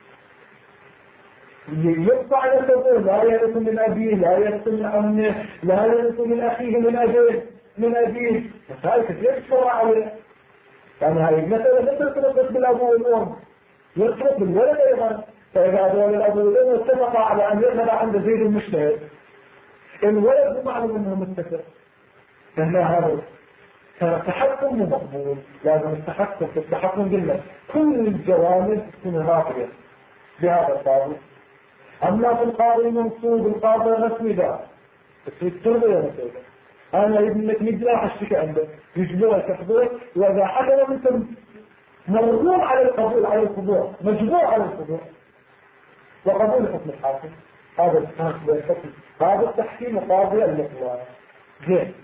يقطع نسبه، لا يرث من أبيه، لا يرث من عمه، لا يرث من أخيه من أبيه مسائل كثير تشرع عليه. يعني هذه المسألة لا ترتبط بالأبو والأم، يرتبط بالولد أيضا. فإذا أدوان الأبو والأم اتفقا على أن يذهب عند زيد المجتهد، الولد بمعنى أنه متفق، فهنا هذا فالتحكم مقبول. لازم التحكم في التحكم بالنفس، كل الجوانب تكون راقية بهذا القاضي. أما في القاضي المنصوب القاضي الرسمي ده التربية يا مسؤول، أنا ابنك نجلاح الشكا عندك يجبرك تحضرك، وإذا حكم منكم مرغوب على القبول على الخضوع، مجبور على الخضوع وقبول حكم الحاكم. هذا الحكم، هذا التحكيم قاضي المطلق. زين.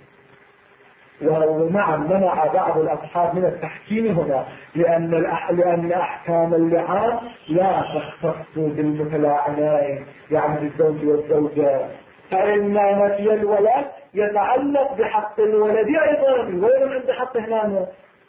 ونعم منع بعض الأصحاب من التحكيم هنا لأن أحكام اللعان لا تختص بالمتلاعنين، يعني بالزوج والزوجة، فإن نفي الولد يتعلق بحق الولد أيضا. الولد عند حق هنا،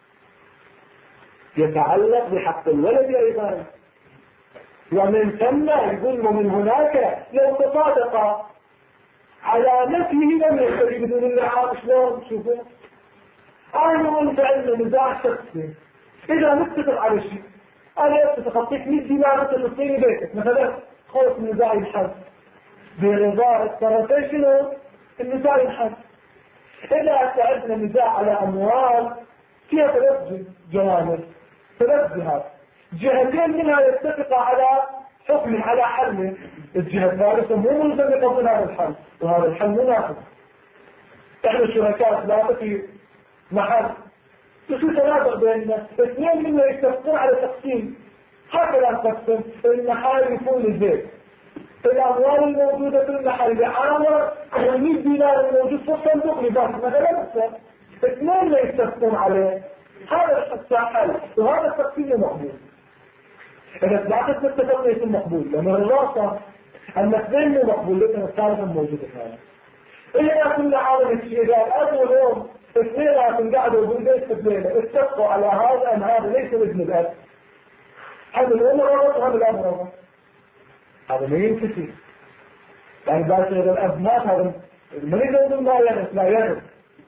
يتعلق بحق الولد أيضا. ومن ثم يقول ومن هناك لو تصادق على نفيه لم يستفي بدون اللعان. شلون؟ شوفوا، أنا وأنت عندنا نزاع شخصي، إذا نتفق على شيء، أنا أتفق أعطيك 100 دينار مثل تصيني بيتك مثلا، خوف النزاع ينحل برضا الطرفين. شنو؟ النزاع ينحل. إذا عندنا نزاع على أموال فيها 3 جوانب، 3 جهات، جهتين منها يتفق على حكم على حل، الجهة الثالثة مو ملزم يقبل هذا الحل، وهذا الحل مناسب. احنا شركاء 3 في محل، يصير تنازع بيننا، 2 منا يتفقون على تقسيم، هكذا نقسم المحل يكون البيت، الأموال الموجودة في المحل بعامر 100 دينار الموجود في الصندوق لبنك مثلا، 2 لا يتفقون عليه، هذا الحل وهذا التقسيم مقبول. إذا 3 اتفقنا يكون مقبول، لأن الراسة أن 2 مو مقبول لكن الثالثة موجودة هنا. إذا كل عالم الشيء إذا الأب والأم 2 قاعدوا بالبيت الليلة اتفقوا على هذا أن هذا ليس ابن الأب، هذا الأم رغط وهذا الأب رغط، هذا ما ينكسي. يعني بس إذا الأب مات هذا من يقول ما يرث، لا يرث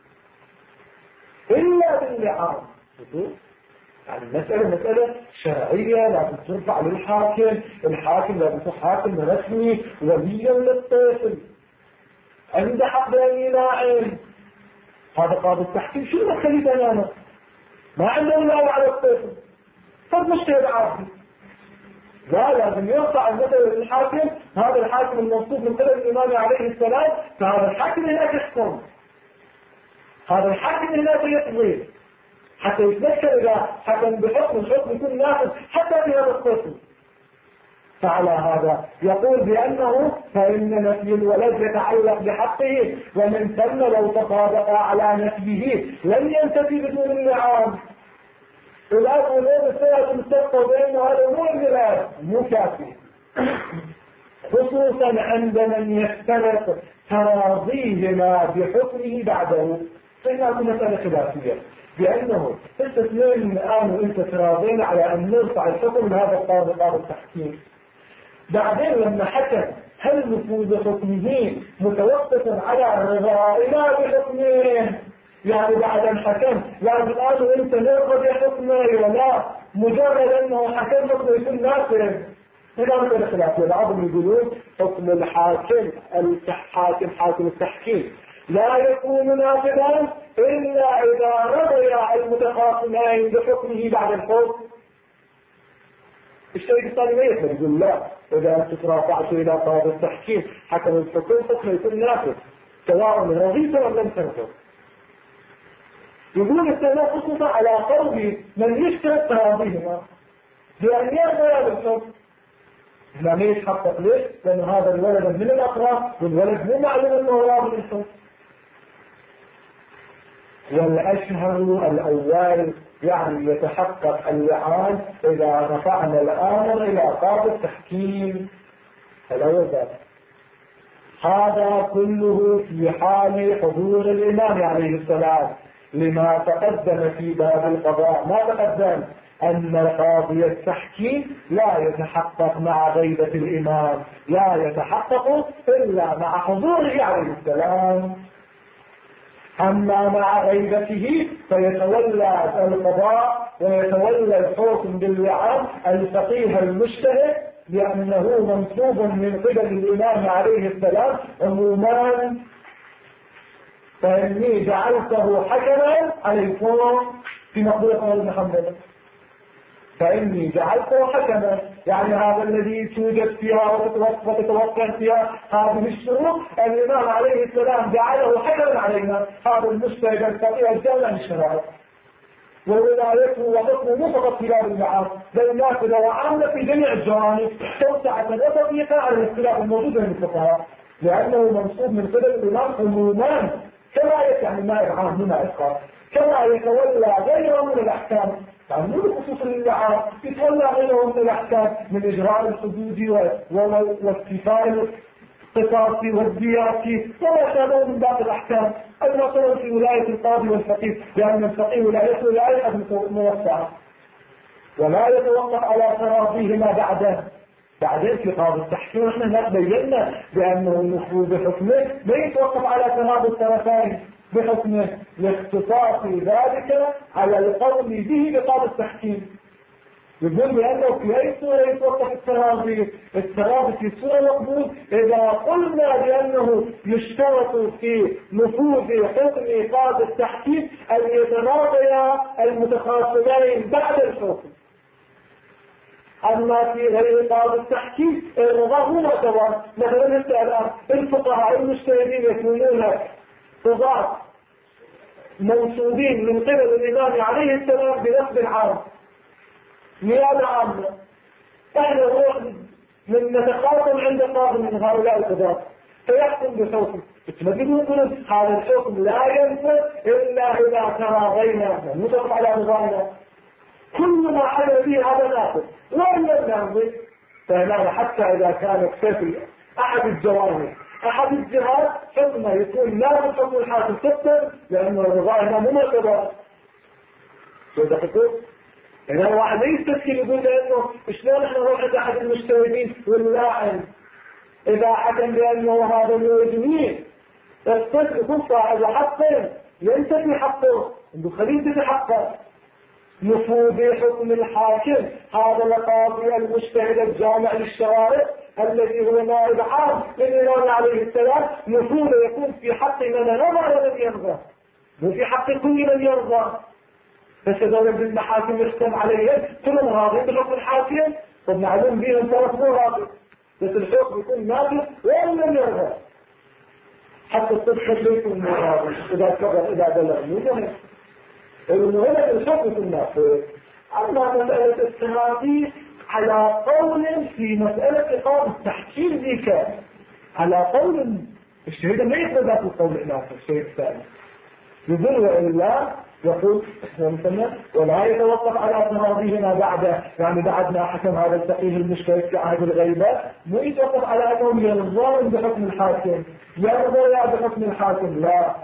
إلا باللعان. يعني مسألة شرعية لازم ترفع للحاكم، الحاكم لازم يكون حاكم رسمي وليا للطفل عنده حق بين يلاعن. هذا قاضي التحكيم شو مخلي أنا ما عنده ولاية على الطفل، فالمشكلة عادي. لا، لازم يرفع المثل للحاكم، هذا الحاكم الموصوف من قبل الإمام عليه السلام، فهذا الحاكم هناك يحكم، هذا الحاكم هناك يقضي، حتى يتذكر إذا حكم بحكم الحكم يكون نافذ حتى في هذا الطفل. فعلى هذا يقول بأنه فإن نفي الولد يتعلق بحقه، ومن ثم لو تطابق على نفيه لم ينتفي بدون اللعان. الأب والأم الثلاث مستقى بأنه هذا مو ابن الأب، مو كافي، خصوصا عند من يفترق تراضيهما بحكمه بعده. فإنها مسألة خلافية، بأنه انت 2 الآن وانت تراضين على أن نرفع الحكم لهذا القاضي قاضي التحكيم، بعدين لما حكم هل نفوذ حكمه متوقف على رضائنا بحكمه؟ يعني بعد ان حكم لازم الآن وانت نرضى بحكمه ولا مجرد انه حكم حكمه يكون نافذ؟ هنا مثل خلافية. العظم يقولون حكم الحاكم حاكم التحكيم لا يكون نافذا إلا إذا رضي المتخاصمين بحكمه بعد الحكم. الشيء الثاني ما يقدر يقول لا، إذا أنت ترافعت إلى قاضي التحكيم حكم الحكم حكمه يكون نافذ سواء رضيت أم لم ترضى. يقول السلام خصوصا على قول من يشترط تراضيهما بأن يرضى بالحكم. لا ما يتحقق ليش؟ لأن هذا الولد من الأطراف والولد مو معلوم أنه راضي بالحكم. والأشهر الأول يعني يتحقق اللعان إذا رفعنا الأمر إلى قاضي التحكيم. هذا كله في حال حضور الإمام عليه السلام، لما تقدم في باب القضاء ما تقدم أن قاضي التحكيم لا يتحقق مع غيبة الإمام، لا يتحقق إلا مع حضوره عليه السلام. أما مع غيبته فيتولى القضاء ويتولى الحكم باللعان الفقيه المجتهد، لأنه منصوب من قبل الإمام عليه السلام عموما. فإني جعلته حكما عليكم في مقولة قول محمد، فإني جعلته حكما، يعني هذا الذي توجد فيها وتتوقع فيها هذه الشروط الإمام عليه السلام جعله حكما علينا. هذا المجتهد الفقيه الجامع الشرعي. وولايته وحكمه مو فقط في باب المعاد بل نافذة وعامة في جميع الجوانب توسعة وتضييقا على الاختلاف الموجود بين الفقهاء، لأنه منصوب من قبل الإمام عموما كما يعني ما إبعاد مما إسقاط، كما يتولى غيره من الأحكام، يعني مو بخصوص اللعاب يتولى غيره من الأحكام من إجراء الحدود واستيفاء القصاص والديات وما شابه من بعض الأحكام، المثلا في ولاية القاضي والفقيه، لأن الفقيه ولايته ولاية موسعة ولا يتوقف على تراضيهما بعدين في قاضي التحكيم احنا هناك بينا بأنه النفوذ بحكمه لا يتوقف على تراضي الطرفين بحكمه لاختصاص ذلك على القول به بقاضي التحكيم. يقول بأنه في أي صورة يتوقف التراضي في صورة مقبول إذا قلنا بأنه يشترط في نفوذ حكم قاضي التحكيم أن يتراضيا المتخاصمين بعد الحكم. أما في غير قاضي التحكيم الرضا هو معتبر، مثلا الآن الفقهاء المجتهدين يكونون قضاة موصولين من قبل الإمام عليه السلام بنصب عام نيابة عامة، احنا نروح من نتخاصم عند قاضي من هؤلاء القضاة فيحكم بحكم، يقولون هذا الحكم لا ينفذ إلا إذا تراضينا نتفق على نظامنا، كل ما حدث به هذا ناخذ وإن لم ناخذ فهنا حتى إذا كان اكتفي أحد الجوانب أحد الجهات حكمه يكون لا حكم الحاكم تكتب لأنه الرضا مو معتبر. شو دقيقه؟ إذا الواحد ما يستسهل يقول لأنه شلون احنا نروح عند أحد المجتهدين واللاعن إذا حكم بأنه هذا الوجهين الطفل يكون صاحب حق ينتفي حقه عنده خليل بحقه نفوذ حكم الحاكم هذا القاضي المجتهد الجامع للشرائع الذي هو نائب عام للإمام عليه السلام نفوذه يكون في حق من نظر ولم يرضى وفي حق كل من يرضى، فسدولا بالمحاكم يختم عليهم كلهم راضين بحكم الحاكم ومعلوم بهم طرف مو راضي بس الحكم يكون نافذ وإن لم يرضى حتى الصدق يكون مو راضي إذا كبر إذا بلغ منه المهم الحكم يكون نافذ. أما مسألة التراضي على قول في مسألة قاضي التحكيم ذيك على قول الشهيد ما يقبل ذات القول الآخر الشيء الثاني يقول وإلا يقول ولا يتوقف على تراضيهما بعده، يعني بعد ما حكم هذا الفقيه المشترك في عهد الغيبة مو يتوقف على أنهم يرضون بحكم الحاكم يرضى بحكم الحاكم، لا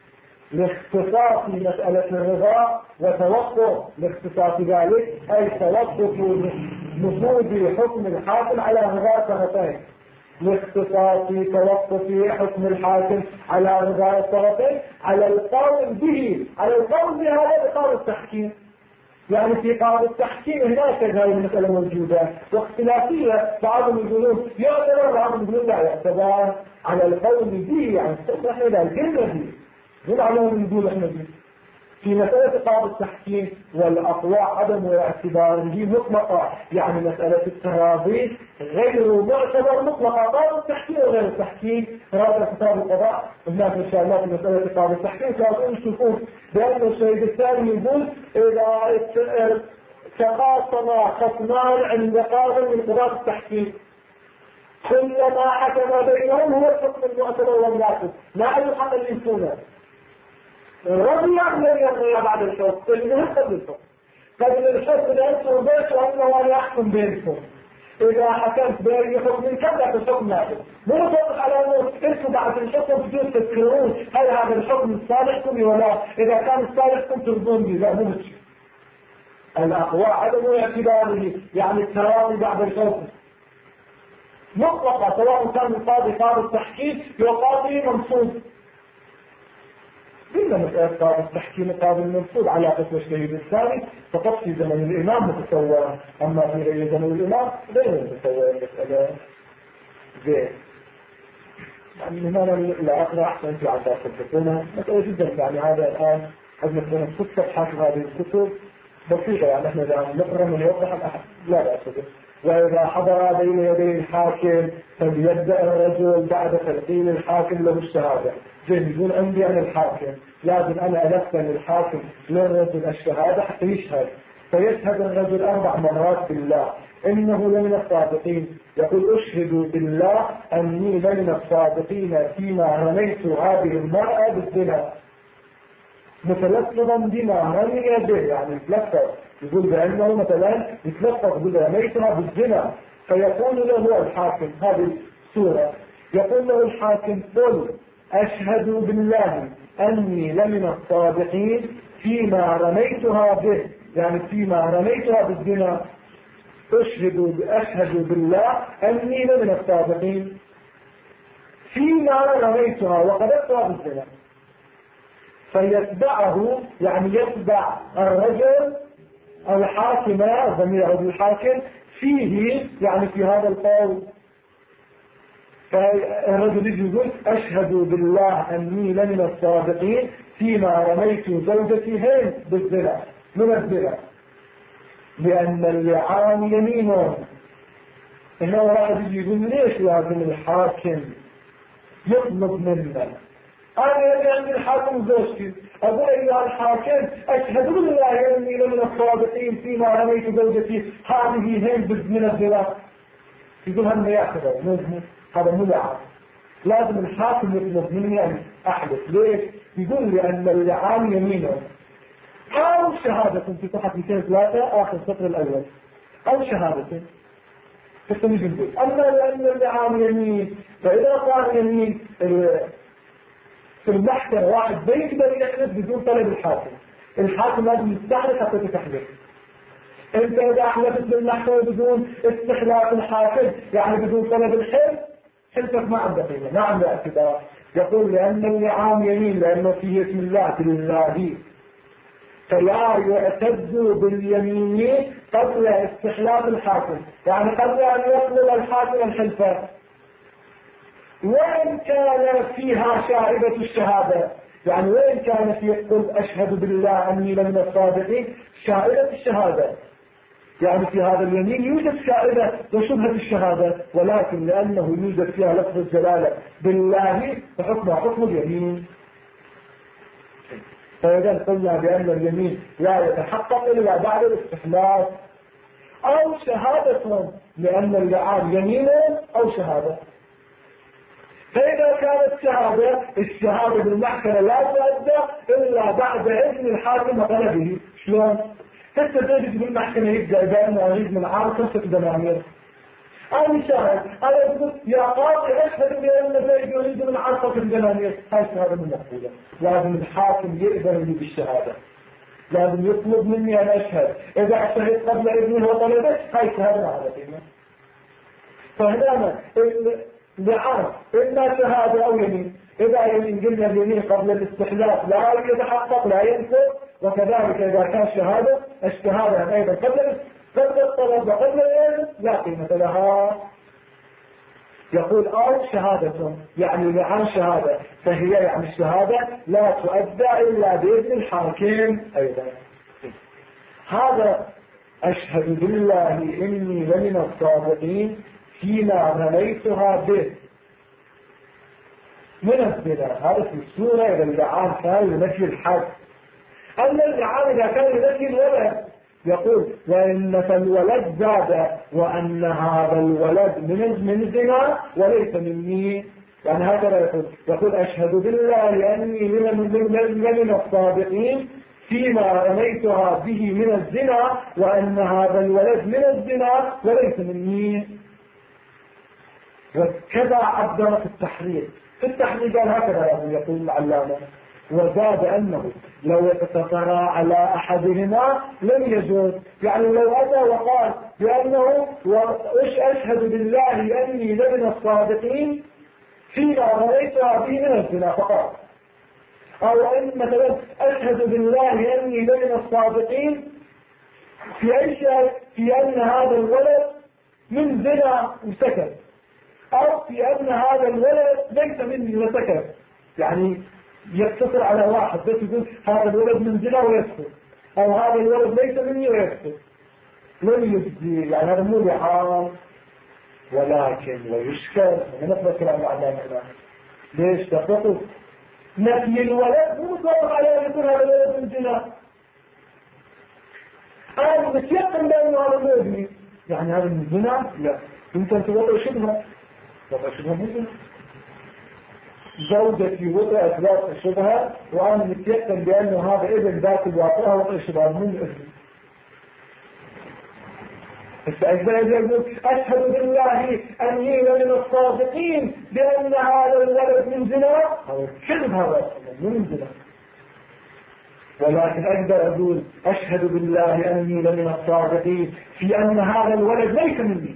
لاختصاص مسألة الرضا وتوقف لاختصاص ذلك أي توقف نفوذ حكم الحاكم على رضا الطرفين لاختصاص توقف حكم الحاكم على رضا الطرفين على القول به بهذا بقول التحكيم. يعني في قاضي التحكيم هناك هذه المسألة موجودة واختلافية، بعضهم يقولون يعتبر بعضهم يقولون لا يعتبر على القول به، يعني تصلح إلى الكلمة دي مو عليهم يقول احنا دي في مسألة قاضي التحكيم والأقوى عدم اعتباره مطلقة، يعني مسألة التراضي غير معتبر مطلقة قاضي التحكيم وغير التحكيم هذا كتاب القضاء هناك إن شاء الله في مسألة قاضي التحكيم كانوا يشوفون بأن الشيء الثاني يقول إذا تقاسم خصمان عند قاضي من قضاة التحكيم كلما حكم بينهم هو الحكم المعتبر والناقض ما أي حق الإنسان رضي أم لم يرضي بعد الحكم المهم قبل الحكم قبل الحكم لأنه بيت وأنه أن يحكم بينكم إذا حكمت بأي حكم كذا في الحكم ناقض مو متوقف على أنه أنتم بعد الحكم بدون تذكرون هل هذا الحكم صالحكم ولا إذا كان صالحكم ترضون به، لا مو مشكلة. الأقوى عدم اعتباره يعني التراضي بعد الحكم مطلقة سواء كان القاضي قاضي التحكيم وقاضي منصوب إلا مسألة قاضي التحكيم قاضي المنصوب على قسم الشهيد الثاني فقط في زمن الإمام متسوى، أما في غير زمن الإمام غير متسوى المسألة زين. يعني الإمام لا أحسن في عداء الحكومة مسألة جدا، يعني هذا الآن حجم 6 صفحات هذه الكتب بسيطة يعني احنا نقرأ من يوضح الأحد لا بأس به. وإذا حضر بين يدي الحاكم فليبدأ الرجل بعد تلقين الحاكم له الشهادة. زين يقول عندي أنا الحاكم لازم أنا ألقن للحاكم للرجل الشهادة حتى يشهد. فيشهد الرجل 4 مرات بالله إنه لمن الصادقين. يقول أشهد بالله أني لمن الصادقين فيما رميت هذه المرأة بالزنا، متلفظا بما رمي به، يعني يتلفظ يقول بأنه مثلا يتلفظ بما رميتها بالزنا. فيقول له الحاكم هذه السورة، يقول له الحاكم قل أشهد بالله أني لمن الصادقين فيما رميتها به، يعني فيما رميتها بالزنا. أشهد بالله أني لمن الصادقين فيما رميتها وقذفتها بالزنا. فيتبعه يعني يتبع الرجل الحاكم، ضمير الحاكم فيه يعني في هذا القول. فالرجل يجي يقول أشهد بالله أني لمن الصادقين فيما رميت زوجتي هين بالزنا من الزنا، لأن اللعان يمينه. إنه واحد يجي يقول ليش لازم الحاكم يطلب منا؟ أنا يجي عند الحاكم زوجتي أقول أيها الحاكم أشهد بالله أني لمن الصادقين فيما رميت زوجتي هذه هين من الزنا. يقول هم يعتبر هذا مو لعان، لازم الحاكم يطلب مني أن أحدث. ليش؟ يقول لأن اللعان يمينه أو شهادة في صفحة 203 آخر السطر الأول، أو شهادة تسمي جنبه. أما لأن اللعان يمين، فإذا صار يمين في المحكمة واحد بيقدر يحدث بدون طلب الحاكم. الحاكم لازم يستحلف حتى تحدث. انت اذا احلفت بالمحكمة بدون استحلاف الحاكم يعني بدون طلب الحلف، حلفك ما عنده قيمة، ما عنده اعتبار. يقول لأن اللعان يمين لأنه فيه اسم الله بالله، فلا يعتد باليمين قبل استحلاف الحاكم، يعني قبل أن يطلب الحاكم الحلفة. وإن كان فيها شائبة الشهادة، يعني وإن كان في قل أشهد بالله أني لمن الصادقين شائبة الشهادة، يعني في هذا اليمين يوجد شائبة وشبهة الشهادة، ولكن لأنه يوجد فيها لفظ الجلالة بالله فحكمها حكم اليمين. فإذا قلنا بأن اليمين لا يتحقق إلا بعد الاستحلاف أو شهادة، لأن اللعان يمين أو شهادة. فإذا كانت الشهادة بالمحكمة لا تؤدى إلا بعد إذن الحاكم وطلبه. شلون؟ حتى تجد بالمحكمة يبدأ بأنه أريد من عام 5 دنانير أو شهد، أنا يقول يا قاضي أشهد بأن زيد يريد من عام 5 دنانير، هاي شهادة من مقبولة. لازم الحاكم يأذن لي بالشهادة، لازم يطلب مني أن أشهد. إذا أشهد قبل إذنه وطلبه هاي شهادة على قيمة. فهنا لعان إما شهادة أو يمين. إذا يمين قلنا اليمين قبل الاستحلاف لا يتحقق لا ينفذ، وكذلك إذا كان شهادة الشهادة أيضا قبل الطلب وقبل الإذن لا قيمة لها. يقول أو شهادة يعني لعان شهادة، فهي يعني الشهادة لا تؤدى إلا بإذن الحاكم أيضا. هذا أشهد بالله إني لمن الصادقين فيما رميتها به من الزنا. هذا في السورة إذا اللعان كان لنفي الحد. أما اللعان إذا كان لنفي الولد يقول وإن فالولد زاد وأن هذا الولد من زنا وليس مني، يعني هكذا يقول أشهد بالله أني من الصادقين فيما رميتها به من الزنا وأن هذا الولد من الزنا وليس مني. وكذا عبر في التحرير. في التحرير قال هكذا يقول العلامة وزاد أنه لو اقتصرا على أحدهما لم يجوز، يعني لو أتى وقال بأنه أشهد بالله أني لمن الصادقين فيما رميتها به من الزنا فقط، أو أن مثلا أشهد بالله أني لمن الصادقين في أي شيء في أن هذا الولد من زنا وسكت، أو في أن هذا الولد ليس مني وسكت، يعني يقتصر على واحد بس يقول هذا الولد من زنا ويسكت. أو هذا الولد ليس مني ويكتب لم يجزي، يعني هذا مو لحام، ولكن ويشكر ونفس كلام أعدائنا. ليش تفقد نفي الولد مو مطلق عليه أن يكون هذا الولد من زنا. أنا متيقن بأنه هذا مو ابني، يعني هذا من زنا؟ لا، يمكن توضع شبهة، وضع شبهة مو زنا. زوجتي وضعت وضع شبهة وأنا متيقن بأنه هذا ابن ذات الواقع وضع شبهة من ابني. أشهد بالله أني لمن الصادقين بأن هذا الولد من زنا، كذب هذا من زنا. ولكن أقدر أقول أشهد بالله أني لمن الصادقين في أن هذا الولد ليس مني.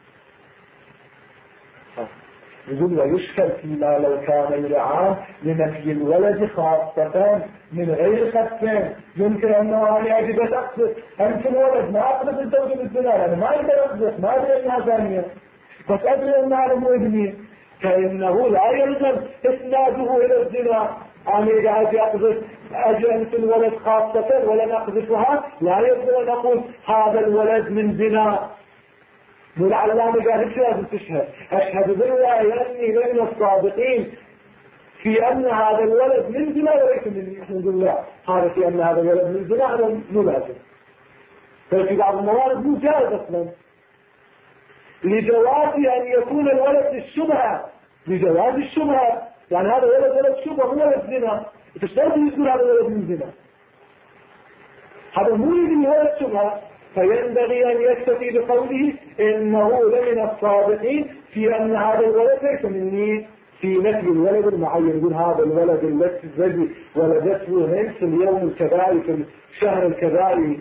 يقول ويشكل فيما لو كان يدعى لنفي الولد خاصة من غير خفين. يمكن أنه أنا أجب أقصد أنت الولد ما أقصد الزوج بالزنا، أنا ما أقدر أقصد، ما أدري أنها ثانية، بس أدري أن هذا مو ابني، فإنه لا يلزم إسناده إلى الزنا. أنا إذا أجي أقصد أنت الولد خاصة ولن أقذفها، لا يلزم أن أقول هذا الولد من زنا. ولعل الله قال ايش لازم تشهد؟ اشهد بالله اني من الصادقين في ان هذا الولد من زنا وليس من الحمد لله. هذا في ان هذا الولد من زنا هذا مو لازم. ففي بعض الموارد مو جائز اصلا لجواز ان يكون الولد للشبهه، لجواز الشبهه، يعني هذا ولد شبهه مو ولد زنا، تشترط يقول هذا الولد من زنا، هذا مو يدري ولد شبهه. فينبغي أن يكتفي بقوله إنه لمن الصادقين في أن هذا الولد ليس مني، في نفي الولد المعين. يقول هذا الولد الذي ولدته هند في اليوم الكذائي في الشهر الكذائي.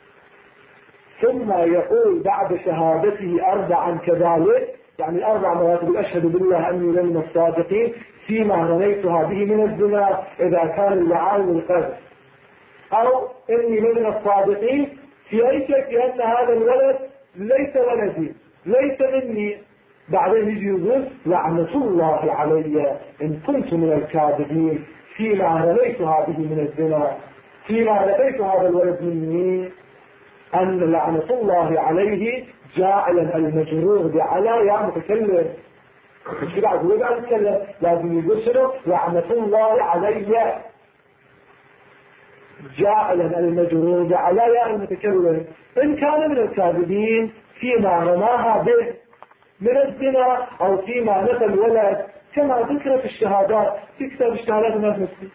ثم يقول بعد شهادته أربعا كذلك، يعني 4 مرات أشهد بالله أني لمن الصادقين فيما رميتها به من الزنا إذا كان اللعان القذف، أو إني لمن الصادقين في أي شك أن هذا الولد ليس ولدي ليس مني. بعدين يجي يقول لعنة الله علي إن كنت من الكاذبين فيما رميت هذه من الزنا، فيما رميت هذا الولد مني. أن لعنة الله عليه جاعلا المجرور بعلى يا متكلم، مش كده عقول قاعد يتكلم، لازم يقول شنو؟ لعنة الله علي جاعلا المجرور على ياء المتكلم إن كان من الكاذبين فيما رماها به من الزنا أو فيما نفى الولد، كما ذكر في الشهادات في كتاب الشهادات الناس مسلم،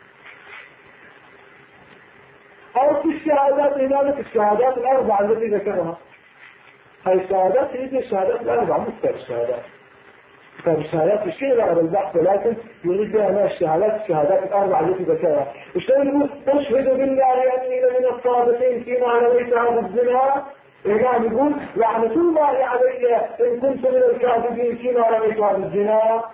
أو في الشهادات هنالك الشهادات ال4 التي ذكرها. هاي الشهادات هي الشهادات ال4 مو كتاب الشهادات. كتاب الشهادات الشيء على البحث، ولكن يريد بها الشهادات ال4 التي ذكرها. وشلون يقول أشهد بالله أني لمن الصادقين فيما رميت هذا الزنا، الإمام يقول لعنة الله علي إن كنت من الكاذبين فيما رميت هذا الزنا،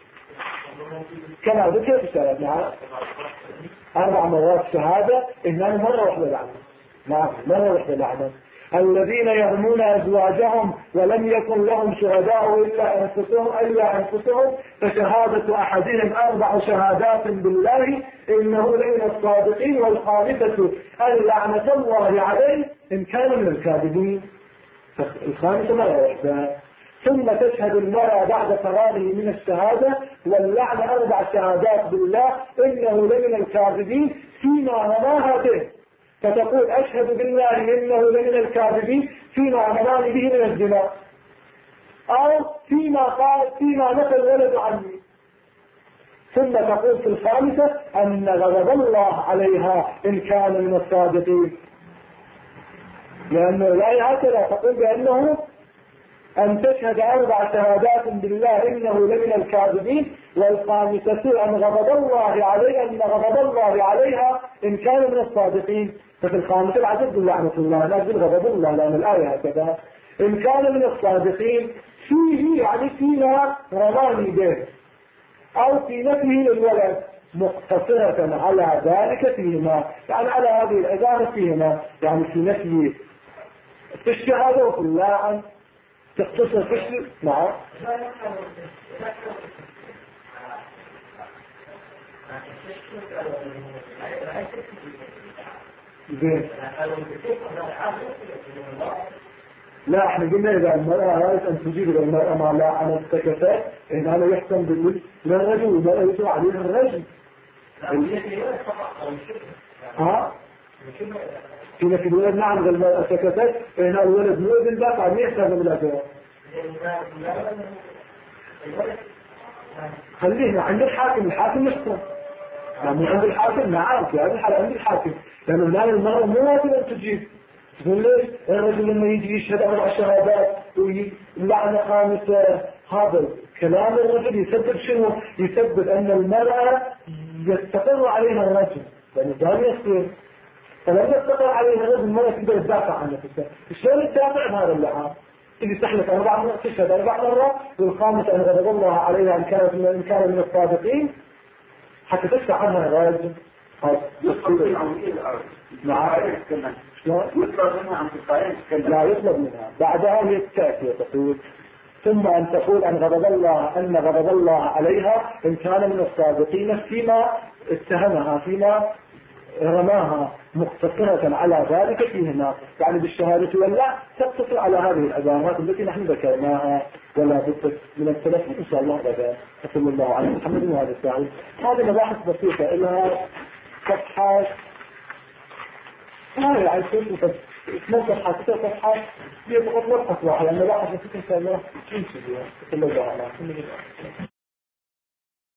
كما ذكر في الشهادات. 4 مرات شهادة، إنما مرة واحدة لعنة. نعم مرة واحدة لعنة. الذين يرمون أزواجهم ولم يكن لهم شهداء إلا أنفسهم فشهادة أحدهم 4 شهادات بالله إنه لمن الصادقين، والخامسة أن لعنة الله عليه إن كان من الكاذبين. الخامسة مرة واحدة. ثم تشهد المرأة بعد فراغه من الشهادة واللعن 4 شهادات بالله إنه لمن الكاذبين فيما رماها به، فتقول أشهد بالله إنه لمن الكاذبين فيما رماني به من الزنا، أو فيما نفى الولد عني. ثم تقول في الخامسة أن غضب الله عليها إن كان من الصادقين، لأنه لا هكذا تقول بأنه أن تشهد 4 شهادات بالله إنه لمن الكاذبين، والخامسة أن غضب الله عليها إن كان من الصادقين. ففي الخامسة العدد لعنة الله، لا تقول غضب الله لأن الآية هكذا. إن كان من الصادقين فيه يعني فيما رماني به، أو في نفيه للولد مقتصرة على ذلك فيما، يعني على هذه العبارة فيما، يعني في نفيه في الشهادة وفي اللعن تختصر في نعم. زين. لا احنا قلنا اذا المرأة ارادت ان تجيب الى المرأة ما لا عن السكتات ان هذا يحكم بالمثل للرجل والمرأة يجب عليه الرجل. ها؟ كنا في الولد نعم المرأة سكتت هنا الولد مؤذن بقى عم يحسب بالأجواب. خلينا عند الحاكم يحكم. يعني عند الحاكم نعم في هذه الحالة عند الحاكم لأن المال المرأة مو واجب أن تجيب. تقول ليش؟ الرجل لما يجي يشهد 4 شهادات واللعنة خامسة هذا كلام الرجل يسبب شنو؟ يسبب أن المرأة يستقر عليها الرجل لأن ده يصير فلما يستقر عليها الرجل ما يقدر يدافع عن نفسه. شلون تدافع بهذا اللعان؟ اللي تحلف 4 مرات تشهد 4 مرات والخامسة أن غضب الله عليها إن كان من الصادقين حتى تدفع عنها الرجل. لا يطلب منها بعدها هي تأتي تقول ثم أن تقول أن غضب الله عليها إن كان من الصادقين فيما اتهمها فيما رماها مقتصرة على ذلك فيه هنا يعني بالشهادة ولا تقتصر على هذه العبارات التي نحن ذكرناها ولا بد من الثلاث إن شاء الله غدا. صلى الله عليه محمد وعلى الساعد. هذه مباحث بسيطة إلها صفحات ما يعني كيف صفحات 6 صفحات هي فقط مبحث واحد لأن مباحث بسيطة إن شاء الله. صلى الله عليه وسلم.